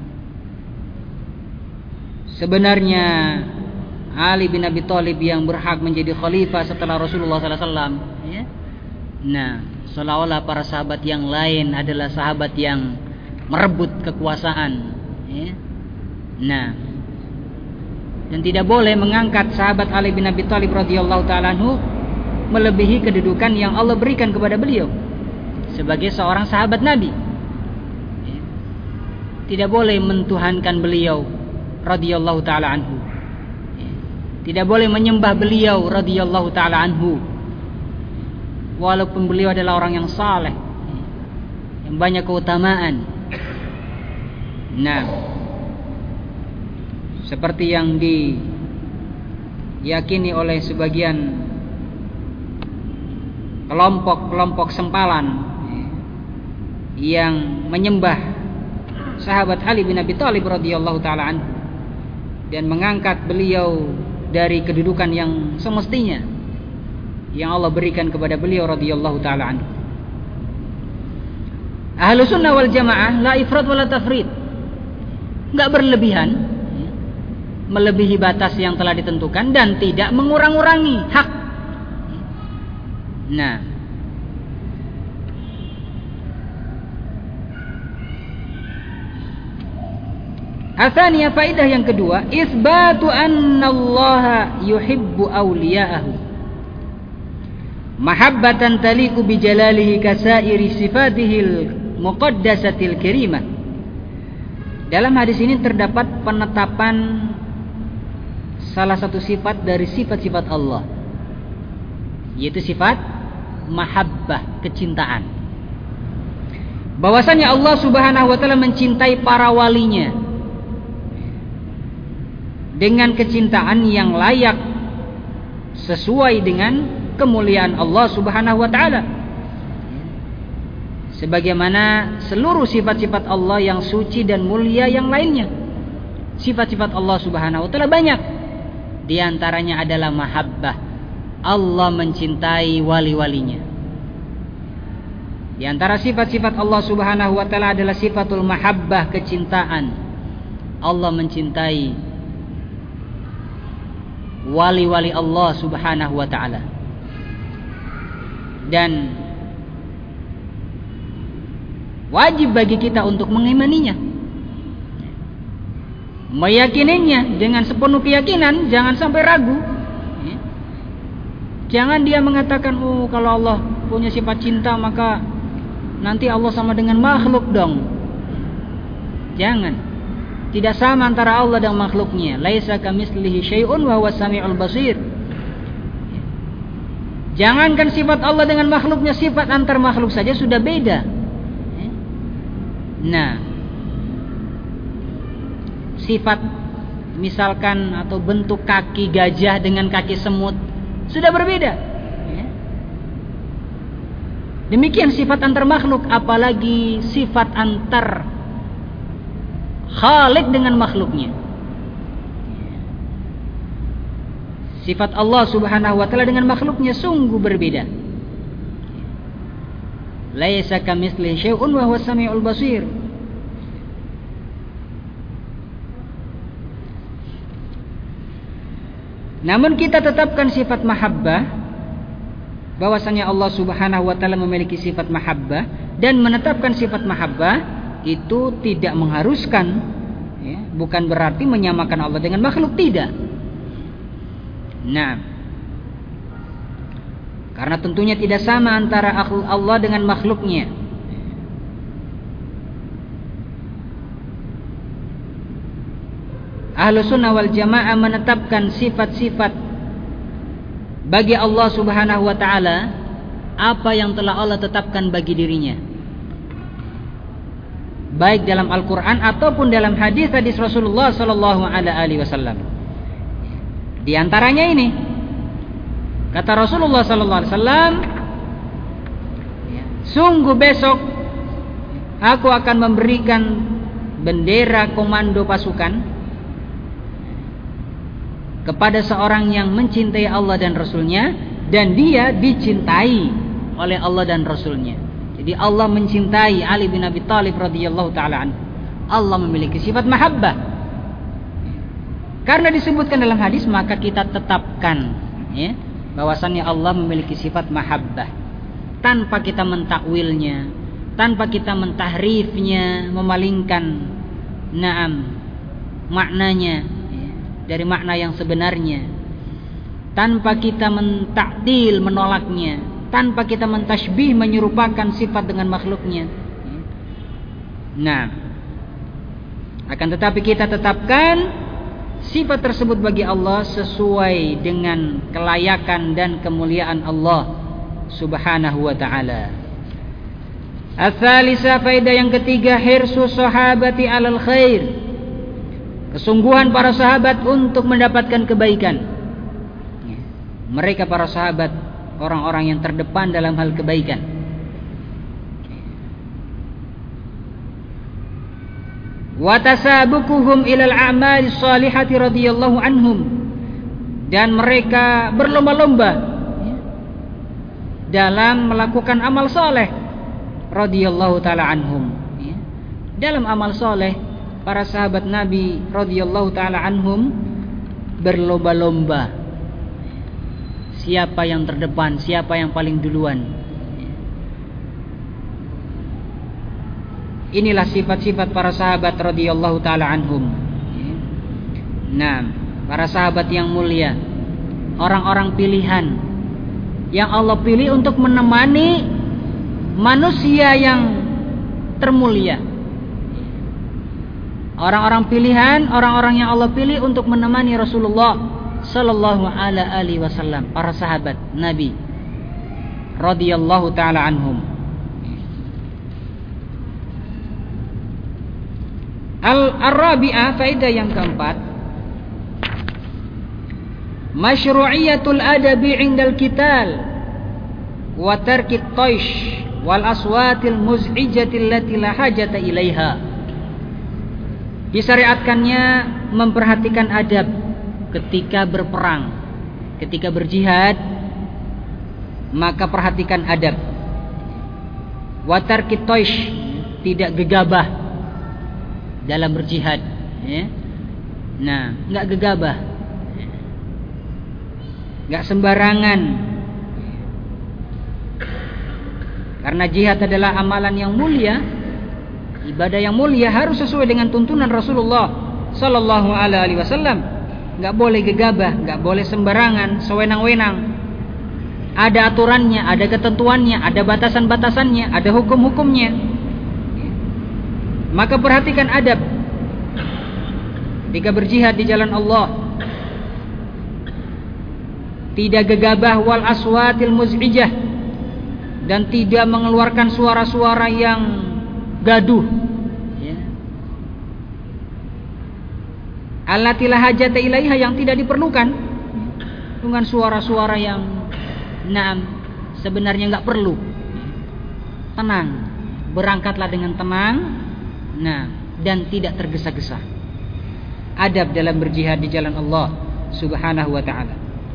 sebenarnya Ali bin Abi Thalib yang berhak menjadi khalifah setelah Rasulullah sallallahu alaihi wasallam, ya. Nah, seolah-olah para sahabat yang lain adalah sahabat yang merebut kekuasaan, ya. Nah, dan tidak boleh mengangkat sahabat Ali bin Abi Thalib radhiyallahu taala anhu melebihi kedudukan yang Allah berikan kepada beliau sebagai seorang sahabat Nabi. Tidak boleh mentuhankan beliau radhiyallahu taala anhu. Tidak boleh menyembah beliau radhiyallahu taala anhu. Walaupun beliau adalah orang yang saleh, yang banyak keutamaan. Nah, seperti yang diyakini oleh sebagian kelompok-kelompok sempalan yang menyembah sahabat Ali bin Abi Thalib radhiyallahu taala anhu dan mengangkat beliau dari kedudukan yang semestinya yang Allah berikan kepada beliau radhiyallahu taala anhu. Ahlus sunnah wal jamaah la ifrat wala tafrid, enggak berlebihan melebihi batas yang telah ditentukan dan tidak mengurang-urangi hak. Nah, asaniyah, faedah yang kedua, isbatu annallaha yuhibbu awliya'ahu mahabbatan taliqu bijalalihi kasairi sifatihil muqaddasatil karimah. Dalam hadis ini terdapat penetapan salah satu sifat dari sifat-sifat Allah, yaitu sifat mahabbah, kecintaan. Bahwasanya Allah Subhanahu wa taala mencintai para walinya dengan kecintaan yang layak sesuai dengan kemuliaan Allah Subhanahu wa taala. Sebagaimana seluruh sifat-sifat Allah yang suci dan mulia yang lainnya. Sifat-sifat Allah Subhanahu wa taala banyak. Di antaranya adalah mahabbah. Allah mencintai wali-walinya. Di antara sifat-sifat Allah Subhanahu wa taala adalah sifatul mahabbah, kecintaan. Allah mencintai wali-wali Allah Subhanahu wa ta'ala, dan wajib bagi kita untuk mengimaninya, meyakininya dengan sepenuh keyakinan, jangan sampai ragu. Jangan dia mengatakan, oh kalau Allah punya sifat cinta maka nanti Allah sama dengan makhluk dong. Jangan. Tidak sama antara Allah dan makhluknya. Laisa kamitslihi syai'un wa huwas samiul basir. Jangankan sifat Allah dengan makhluknya, sifat antar makhluk saja sudah beda. Nah, sifat misalkan atau bentuk kaki gajah dengan kaki semut sudah berbeda. Demikian sifat antar makhluk, apalagi sifat antar Khalik dengan makhluknya. Sifat Allah Subhanahu wa ta'ala dengan makhluknya sungguh berbeda. Laisa kamitslihi syai'un wa huwas samiul basir. Namun kita tetapkan sifat mahabbah, bahwasanya Allah Subhanahu wa ta'ala memiliki sifat mahabbah, dan menetapkan sifat mahabbah itu tidak mengharuskan, ya, bukan berarti menyamakan Allah dengan makhluk, tidak. Nah, karena tentunya tidak sama antara Allah dengan makhluknya. Ahlus sunnah wal jamaah menetapkan sifat-sifat bagi Allah Subhanahu wa ta'ala, apa yang telah Allah tetapkan bagi dirinya, baik dalam Al-Quran ataupun dalam hadis-hadis Rasulullah Sallallahu Alaihi Wasallam. Di antaranya ini, kata Rasulullah Sallallahu Alaihi Wasallam, sungguh besok aku akan memberikan bendera komando pasukan kepada seorang yang mencintai Allah dan Rasulnya, dan dia dicintai oleh Allah dan Rasulnya. Jadi Allah mencintai Ali bin Abi Thalib radhiyallahu ta'ala anhu. Allah memiliki sifat mahabbah. Karena disebutkan dalam hadis, maka kita tetapkan, ya, bahwasannya Allah memiliki sifat mahabbah, tanpa kita mentakwilnya, tanpa kita mentahrifnya, memalingkan naam maknanya, ya, dari makna yang sebenarnya, tanpa kita mentakdil, menolaknya, tanpa kita mentasybih, menyerupakan sifat dengan makhluknya. Nah, akan tetapi kita tetapkan sifat tersebut bagi Allah sesuai dengan kelayakan dan kemuliaan Allah Subhanahu wa ta'ala. Ats-tsalitsah, faedah yang ketiga, hirsu sahabati 'alal khair, kesungguhan para sahabat untuk mendapatkan kebaikan. Mereka para sahabat orang-orang yang terdepan dalam hal kebaikan. Wa tasabukuhum ilal a'mali shalihati radhiyallahu anhum, dan mereka berlomba-lomba dalam melakukan amal saleh radhiyallahu taala anhum. Dalam amal saleh, para sahabat Nabi radhiyallahu taala anhum berlomba-lomba. Siapa yang terdepan, siapa yang paling duluan. Inilah sifat-sifat para sahabat radhiyallahu taala anhum. Nah, para sahabat yang mulia, orang-orang pilihan yang Allah pilih untuk menemani manusia yang termulia. Orang-orang pilihan, orang-orang yang Allah pilih untuk menemani Rasulullah Sallallahu Alaihi Wasallam, para sahabat Nabi radhiyallahu taala anhum. Al-Rabi'ah, faedah yang keempat, masyru'iyatul adabi 'indal qital wa tarkit taish wal aswatil muz'ijati allati la hajata ilaiha. Disyariatkannya memperhatikan adab ketika berperang, ketika berjihad, maka perhatikan adab. Wa tarkit taish, tidak gegabah dalam berjihad, ya. Nah, enggak gegabah. Enggak sembarangan. Karena jihad adalah amalan yang mulia, ibadah yang mulia, harus sesuai dengan tuntunan Rasulullah sallallahu alaihi wasallam. Enggak boleh gegabah, enggak boleh sembarangan, sewenang-wenang. Ada aturannya, ada ketentuannya, ada batasan-batasannya, ada hukum-hukumnya. Maka perhatikan adab ketika berjihad di jalan Allah. Tidak gegabah wal aswatil muz'ijah, dan tidak mengeluarkan suara-suara yang gaduh, ya. Allati la hajata ilaiha, yang tidak diperlukan, dengan suara-suara yang nah sebenarnya enggak perlu. Tenang, berangkatlah dengan tenang, nah, dan tidak tergesa-gesa. Adab dalam berjihad di jalan Allah Subhanahu wa taala.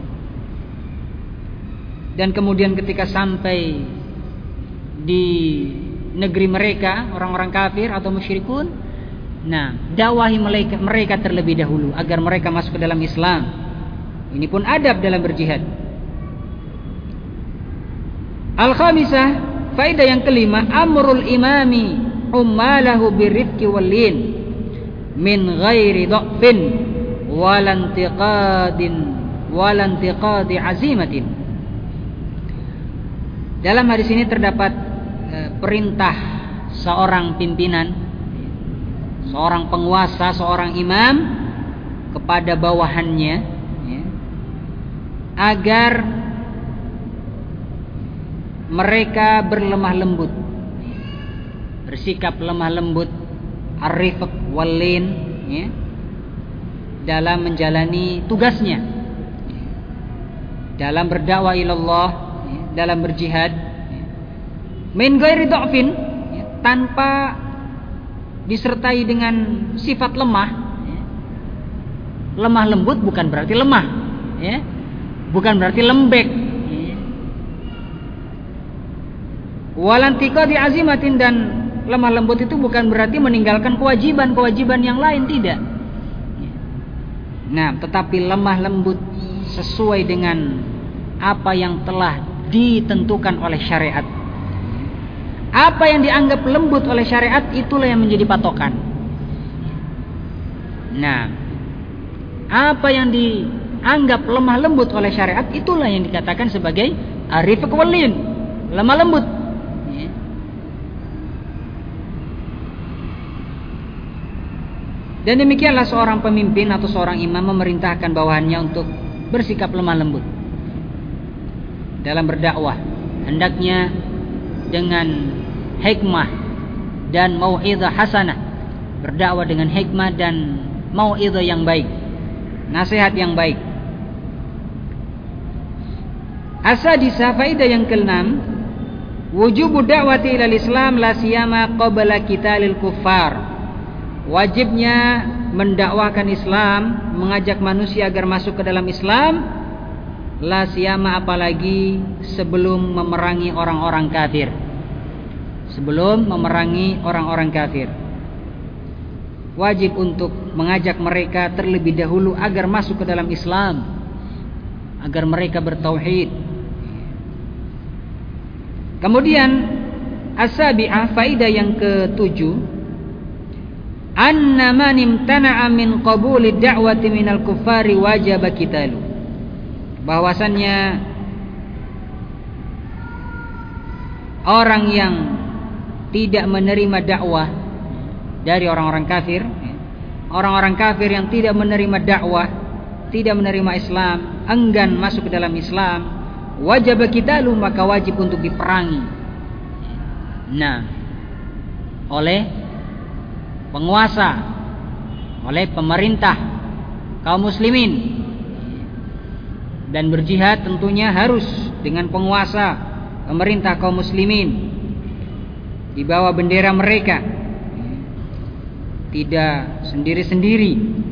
Dan kemudian ketika sampai di negeri mereka, orang-orang kafir atau musyrikun, nah, dakwahi mereka, mereka terlebih dahulu agar mereka masuk ke dalam Islam. Ini pun adab dalam berjihad. Al-khamisah, faedah yang kelima, amrul imami ummalahu birrifqi wal lin min ghairi dhafin walantiqadin walantiqadi azimatin. Dalam hadis ini terdapat e, perintah seorang pimpinan, seorang penguasa, seorang imam kepada bawahannya, ya, agar mereka berlemah lembut, bersikap lemah lembut, ar-rifq wal lin, ya, dalam menjalani tugasnya, dalam berdakwah ilallah, ya, dalam berjihad, ya, min ghairi dha'fin, ya, tanpa disertai dengan sifat lemah, ya. Lemah lembut bukan berarti lemah, ya, bukan berarti lembek. Walantiqadi azimatin, dan lemah lembut itu bukan berarti meninggalkan kewajiban-kewajiban yang lain, tidak. Nah, tetapi lemah lembut sesuai dengan apa yang telah ditentukan oleh syariat. Apa yang dianggap lembut oleh syariat, itulah yang menjadi patokan. Nah, apa yang dianggap lemah lembut oleh syariat, itulah yang dikatakan sebagai ar-rifq wal lin, lemah lembut. Dan demikianlah seorang pemimpin atau seorang imam memerintahkan bawahannya untuk bersikap lemah lembut dalam berdakwah. Hendaknya dengan hikmah dan mau'izah hasanah, berdakwah dengan hikmah dan mau'izah yang baik, nasihat yang baik. As-sadisah, faedah yang keenam, wujubu da'wati ilal Islam la siyama qabla qitalil kuffar. Wajibnya mendakwahkan Islam, mengajak manusia agar masuk ke dalam Islam, la siyama apalagi sebelum memerangi orang-orang kafir. Sebelum memerangi orang-orang kafir, wajib untuk mengajak mereka terlebih dahulu agar masuk ke dalam Islam, agar mereka bertauhid. Kemudian as-sabi'ah, faedah yang ketujuh, anna man imtana'a min qabuli da'wati minal kuffari wajaba qitalu. Bahwasannya orang yang tidak menerima dakwah dari orang-orang kafir, orang-orang kafir yang tidak menerima dakwah, tidak menerima Islam, enggan masuk ke dalam Islam, wajib qitalu, maka wajib untuk diperangi. Nah, oleh penguasa, oleh pemerintah kaum muslimin. Dan berjihad tentunya harus dengan penguasa, pemerintah kaum muslimin, di bawah bendera mereka, tidak sendiri-sendiri.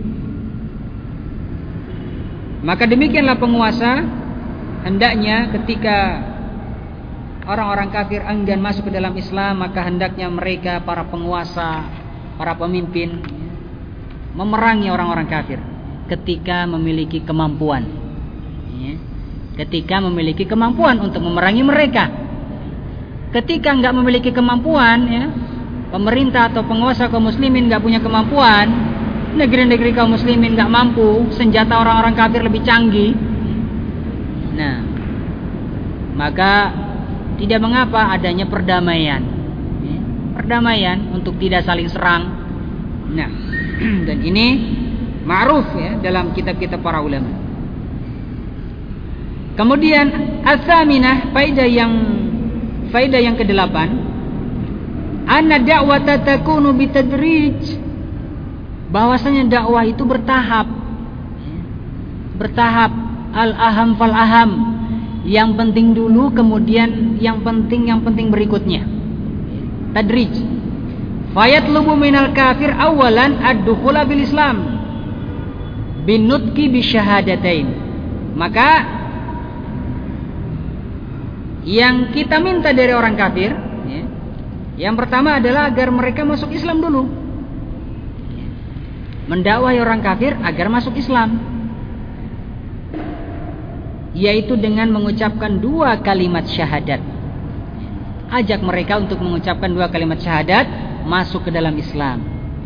Maka demikianlah penguasa hendaknya ketika orang-orang kafir enggan masuk ke dalam Islam, maka hendaknya mereka, para penguasa, para pemimpin, memerangi orang-orang kafir ketika memiliki kemampuan. Ya. Ketika memiliki kemampuan untuk memerangi mereka. Ketika enggak memiliki kemampuan, ya, pemerintah atau penguasa kaum muslimin enggak punya kemampuan, negeri-negeri kaum muslimin enggak mampu, senjata orang-orang kafir lebih canggih. Nah, maka tidak mengapa adanya perdamaian. Ya, perdamaian untuk tidak saling serang. Nah, dan ini ma'ruf ya dalam kitab-kitab para ulama. Kemudian as-saminah, faedah yang faedah yang kedelapan, anna da'wata takunu bitadrij, bahwasanya dakwah itu bertahap. Bertahap, al-aham fal aham. Yang penting dulu, kemudian yang penting yang penting berikutnya. Tadrij. Fayatlubu minal kafir awalan ad-dukhula bil Islam binutqi bisyahadatain. Maka yang kita minta dari orang kafir, ya, yang pertama adalah agar mereka masuk Islam dulu. Mendakwahi orang kafir agar masuk Islam, yaitu dengan mengucapkan dua kalimat syahadat. Ajak mereka untuk mengucapkan dua kalimat syahadat, masuk ke dalam Islam.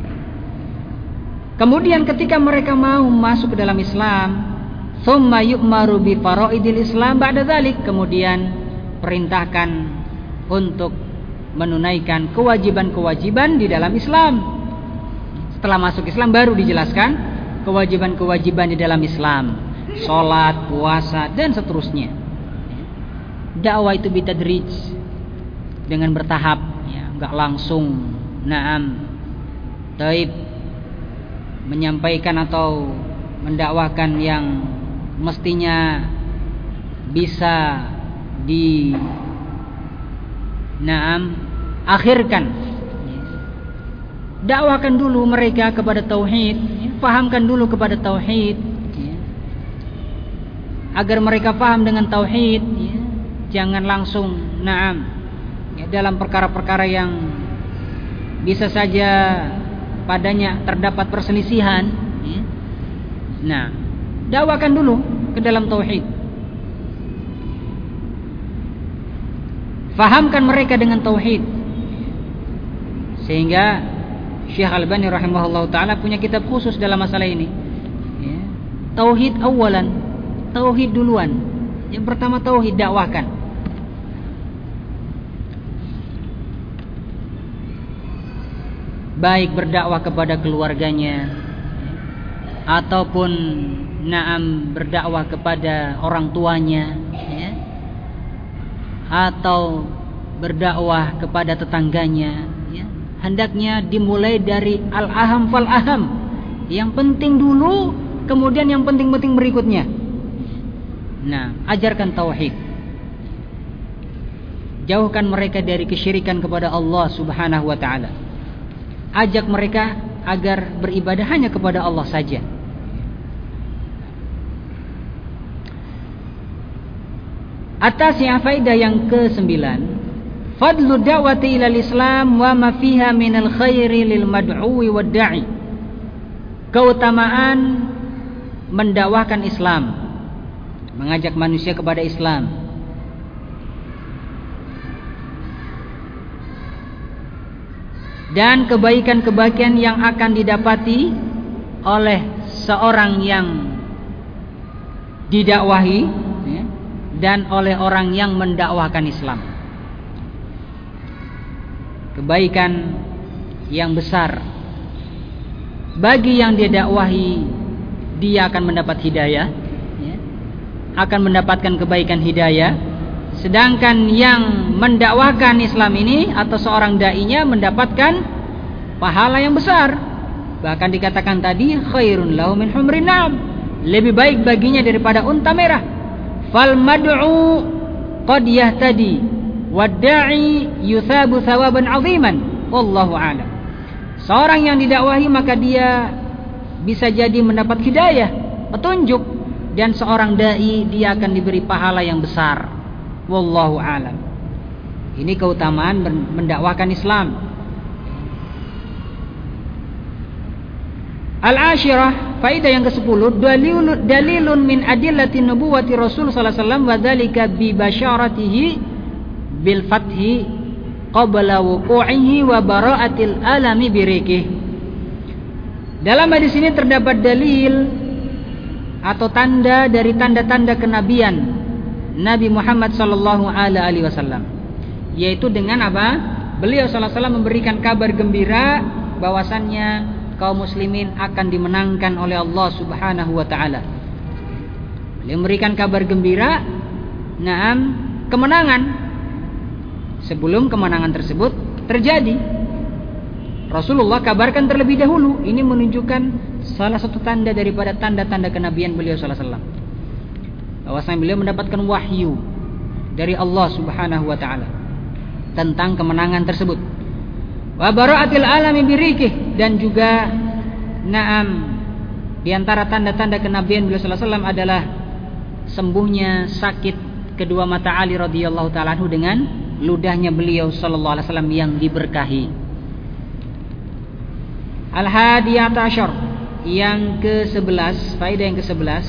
Kemudian ketika mereka mau masuk ke dalam Islam, thumma yu'maru bi faraidil Islam ba'da dzalik, kemudian perintahkan untuk menunaikan kewajiban-kewajiban di dalam Islam. Setelah masuk Islam baru dijelaskan kewajiban-kewajiban di dalam Islam, salat, puasa dan seterusnya. Dakwah itu bitadrij, dengan bertahap, ya, enggak langsung na'am taib menyampaikan atau mendakwakan yang mestinya bisa di na'am akhirkan. Dakwakan dulu mereka kepada tauhid, ya, fahamkan dulu kepada tauhid, ya, agar mereka paham dengan tauhid, ya. Jangan langsung na'am, ya, dalam perkara-perkara yang bisa saja padanya terdapat perselisihan, ya. Nah, dakwakan dulu ke dalam tauhid. Fahamkan mereka dengan tauhid. Sehingga Syekh Al-Albani rahimahullah ta'ala punya kitab khusus dalam masalah ini, ya. Tauhid awalan, tauhid duluan. Yang pertama tauhid, dakwahkan. Baik berdakwah kepada keluarganya, ataupun na'am berdakwah kepada orang tuanya, ya, atau berdakwah kepada tetangganya, ya, hendaknya dimulai dari al-aham fal aham. Yang penting dulu, kemudian yang penting-penting berikutnya. Nah, ajarkan tauhid. Jauhkan mereka dari kesyirikan kepada Allah Subhanahu wa taala. Ajak mereka agar beribadah hanya kepada Allah saja. Atas yang faedah yang kesembilan, fadlu da'wati ilal Islam wa ma fiha minal khairi lil mad'uwi wad da'i. Keutamaan mendakwahkan Islam, mengajak manusia kepada Islam. Dan kebaikan-kebaikan yang akan didapati oleh seorang yang didakwahi, ya, dan oleh orang yang mendakwahkan Islam. Kebaikan yang besar bagi yang dia dakwahi, dia akan mendapat hidayah, ya, akan mendapatkan kebaikan hidayah. Sedangkan yang mendakwahkan Islam ini atau seorang da'inya mendapatkan pahala yang besar. Bahkan dikatakan tadi khairun lahu min humrin na'am, lebih baik baginya daripada unta merah. Fal mad'u qad yahtadi wad-da'i yuthabu thawaban 'aziman wallahu a'lam. Seorang yang didakwahi maka dia bisa jadi mendapat hidayah, petunjuk, dan seorang dai dia akan diberi pahala yang besar. Wallahu a'lam. Ini keutamaan mendakwahkan Islam. Al-ashirah, faedah yang kesepuluh, dalilun dalilun min adillati nubuwati Rasul sallallahu alaihi wasallam wa dzalika bi basyaratihi bil fathi qabla wuqu'ihi wa bara'atil alami birikih. Dalam hadis ini terdapat dalil atau tanda dari tanda-tanda kenabian Nabi Muhammad sallallahu alaihi wasallam, yaitu dengan apa? Beliau sallallahu alaihi wasallam memberikan kabar gembira bahwasannya kaum muslimin akan dimenangkan oleh Allah Subhanahu wa taala. Beliau memberikan kabar gembira, naam, kemenangan sebelum kemenangan tersebut terjadi. Rasulullah kabarkan terlebih dahulu. Ini menunjukkan salah satu tanda daripada tanda-tanda kenabian beliau sallallahu alaihi wasallam, bahwasanya beliau mendapatkan wahyu dari Allah Subhanahu wa taala tentang kemenangan tersebut. Wa bara'atil alami birikih, dan juga naam, di antara tanda-tanda kenabian beliau sallallahu alaihi wasallam adalah sembuhnya sakit kedua mata Ali radhiyallahu taala anhu dengan ludahnya beliau sallallahu alaihi wasallam yang diberkahi. Al-hadiyat asyar, yang ke sebelas, faedah yang ke sebelas,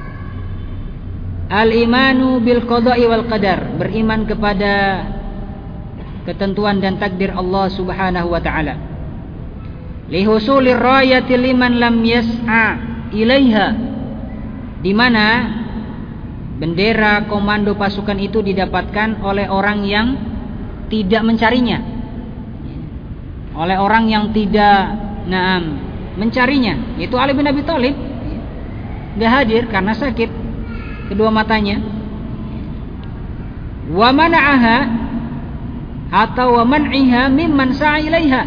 al-imanu bil qada'i wal qadar, beriman kepada ketentuan dan takdir Allah Subhanahu wa taala. Li husulir rayati liman lam yas'a ilaiha, di mana bendera komando pasukan itu didapatkan oleh orang yang tidak mencarinya, oleh orang yang tidak naam mencarinya, yaitu Ali bin Abi Thalib. Enggak hadir karena sakit kedua matanya. Wa mana'aha, atau wa man'iha mimman sa'a ilaiha,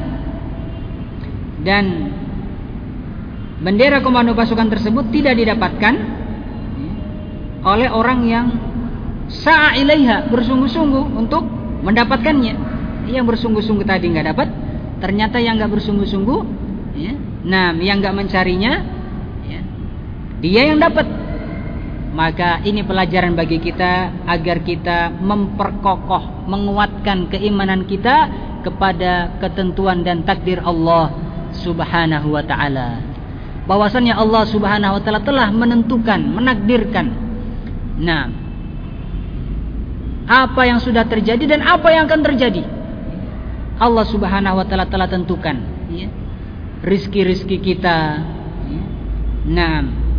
dan bendera komando pasukan tersebut tidak didapatkan oleh orang yang sa'a ilaiha, bersungguh-sungguh untuk mendapatkannya. Yang bersungguh-sungguh tadi nggak dapat, ternyata yang nggak bersungguh-sungguh, ya, nah yang nggak mencarinya, ya, dia yang dapat. Maka ini pelajaran bagi kita agar kita memperkokoh, menguatkan keimanan kita kepada ketentuan dan takdir Allah Subhanahu wa taala. Bahwasannya Allah Subhanahu wa taala telah menentukan, menakdirkan, nah, apa yang sudah terjadi dan apa yang akan terjadi. Allah Subhanahu wa taala telah tentukan, ya, rizki-rizki kita, ya. Nah,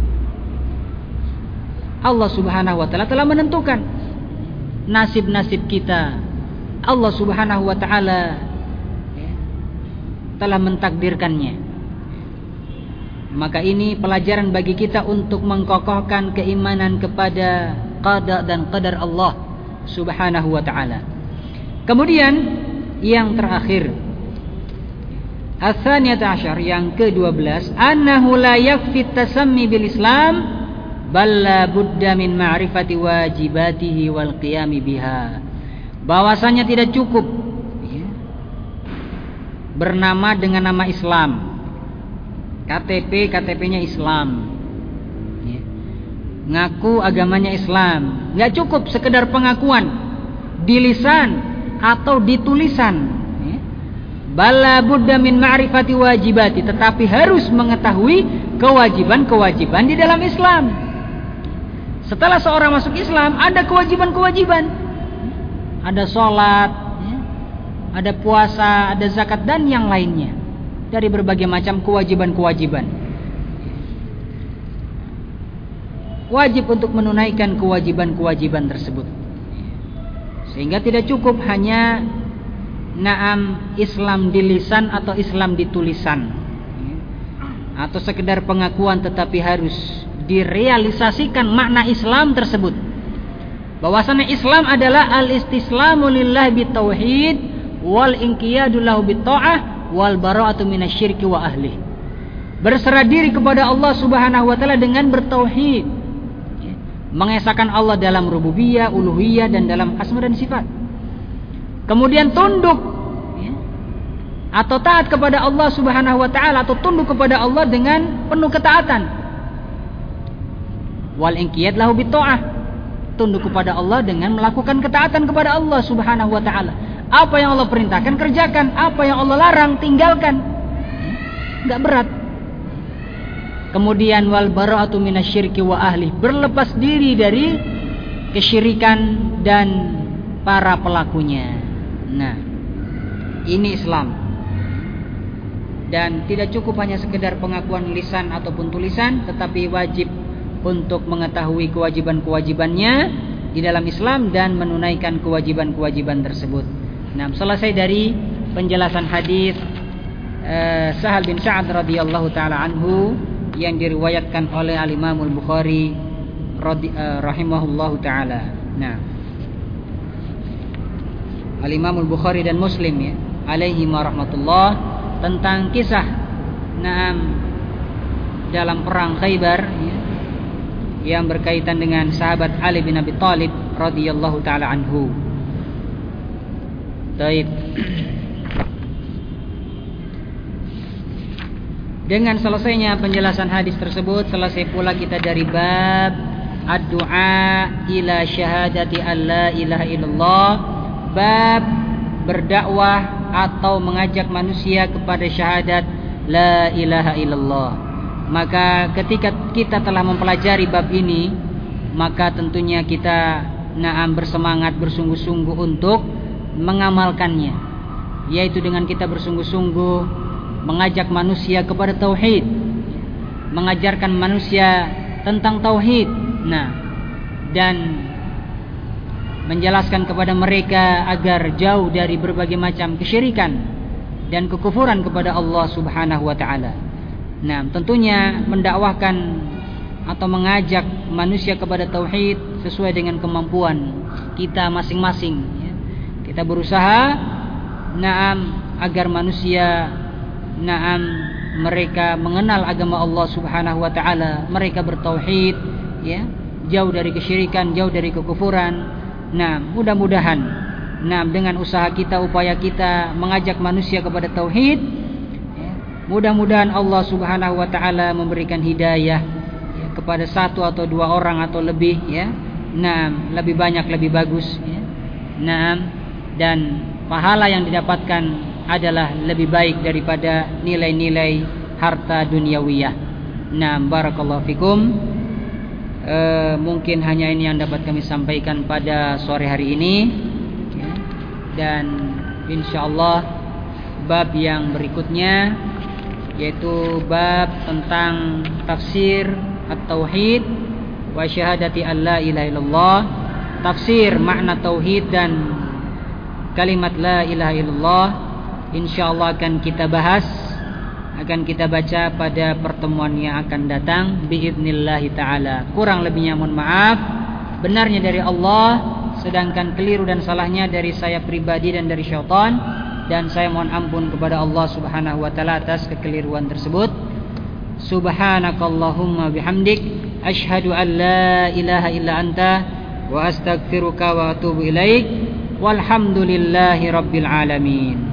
Allah Subhanahu wa taala telah menentukan nasib-nasib kita. Allah Subhanahu wa taala, ya, telah mentakdirkannya. Maka ini pelajaran bagi kita untuk mengkokohkan keimanan kepada qada dan qadar Allah Subhanahu wa taala. Kemudian yang terakhir, Ats-tsaniyah asyar, yang kedua belas, annahu la yakfi tasammi bil Islam bal la budda min ma'rifati wajibatihi wal qiyami biha. Bahwasanya tidak cukup, ya, bernama dengan nama Islam, K T P K T P-nya Islam, ya, ngaku agamanya Islam. Nggak cukup sekedar pengakuan di lisan atau di tulisan, ya. Bal la budda min ma'rifati wajibati, tetapi harus mengetahui kewajiban-kewajiban di dalam Islam. Setelah seorang masuk Islam, ada kewajiban-kewajiban, ada sholat, ya, ada puasa, ada zakat, dan yang lainnya dari berbagai macam kewajiban-kewajiban. Wajib untuk menunaikan kewajiban-kewajiban tersebut, sehingga tidak cukup hanya naam Islam di lisan atau Islam di tulisan, atau sekedar pengakuan, tetapi harus direalisasikan makna Islam tersebut. Bahwasanya Islam adalah al-istislamu lillahi bitauhid wal inqiyadu lahu bitta'ah wal bara'atu minasyirki wa ahli. Berserah diri kepada Allah Subhanahu wa taala dengan bertauhid, mengesahkan Allah dalam rububiyah, uluhiyah, dan dalam asma dan sifat. Kemudian tunduk, ya, atau taat kepada Allah Subhanahu wa taala, atau tunduk kepada Allah dengan penuh ketaatan. Wal inqiyad lahu bitta'ah, tunduk kepada Allah dengan melakukan ketaatan kepada Allah Subhanahu wa taala. Apa yang Allah perintahkan kerjakan, apa yang Allah larang tinggalkan. Enggak berat. Kemudian wal bara'atu minasyirki wa ahli, berlepas diri dari kesyirikan dan para pelakunya. Nah, ini Islam. Dan tidak cukup hanya sekedar pengakuan lisan ataupun tulisan, tetapi wajib untuk mengetahui kewajiban-kewajibannya di dalam Islam dan menunaikan kewajiban-kewajiban tersebut. Nah, selesai dari penjelasan hadis uh, Sahal bin Sa'ad radhiyallahu taala anhu yang diriwayatkan oleh Al-Imam Al-Bukhari radhi, uh, rahimahullahu taala. Nah, Al-Imam Al-Bukhari dan Muslim ya, alaihi rahmatullah, tentang kisah Naam dalam perang Khaybar ya, yang berkaitan dengan sahabat Ali bin Abi Thalib radhiyallahu taala anhu. Baik. Dengan selesainya penjelasan hadis tersebut, selesai pula kita dari bab ad-du'a ila syahadati alla ilaha illallah, bab berdakwah atau mengajak manusia kepada syahadat la ilaha illallah. Maka ketika kita telah mempelajari bab ini, maka tentunya kita naam bersemangat bersungguh-sungguh untuk mengamalkannya, yaitu dengan kita bersungguh-sungguh mengajak manusia kepada tauhid, mengajarkan manusia tentang tauhid. Nah, dan menjelaskan kepada mereka agar jauh dari berbagai macam kesyirikan dan kekufuran kepada Allah Subhanahu wa taala. Nah, tentunya mendakwahkan atau mengajak manusia kepada tauhid sesuai dengan kemampuan kita masing-masing ya. Kita berusaha naam agar manusia naam mereka mengenal agama Allah Subhanahu wa taala, mereka bertauhid ya, jauh dari kesyirikan, jauh dari kekufuran. Nah, mudah-mudahan nah dengan usaha kita, upaya kita mengajak manusia kepada tauhid ya, mudah-mudahan Allah Subhanahu wa taala memberikan hidayah ya, kepada satu atau dua orang atau lebih ya. Nah, lebih banyak lebih bagus ya. Nah, dan pahala yang didapatkan adalah lebih baik daripada nilai-nilai harta duniawiyah. Nah, barakallahu fikum. E, mungkin hanya ini yang dapat kami sampaikan pada sore hari ini ya. Dan insyaallah bab yang berikutnya yaitu bab tentang tafsir at-tauhid wa syahadati alla ilaha illallah, tafsir makna tauhid dan kalimat la ilaha illallah, insyaallah akan kita bahas, akan kita baca pada pertemuan yang akan datang biidnillahi ta'ala. Kurang lebihnya mohon maaf, benarnya dari Allah, sedangkan keliru dan salahnya dari saya pribadi dan dari syaitan. Dan saya mohon ampun kepada Allah Subhanahu wa ta'ala atas kekeliruan tersebut. Subhanakallahumma bihamdik, ashhadu an la ilaha illa anta, wa astaghfiruka wa atubu ilaik, walhamdulillahi rabbil alamin.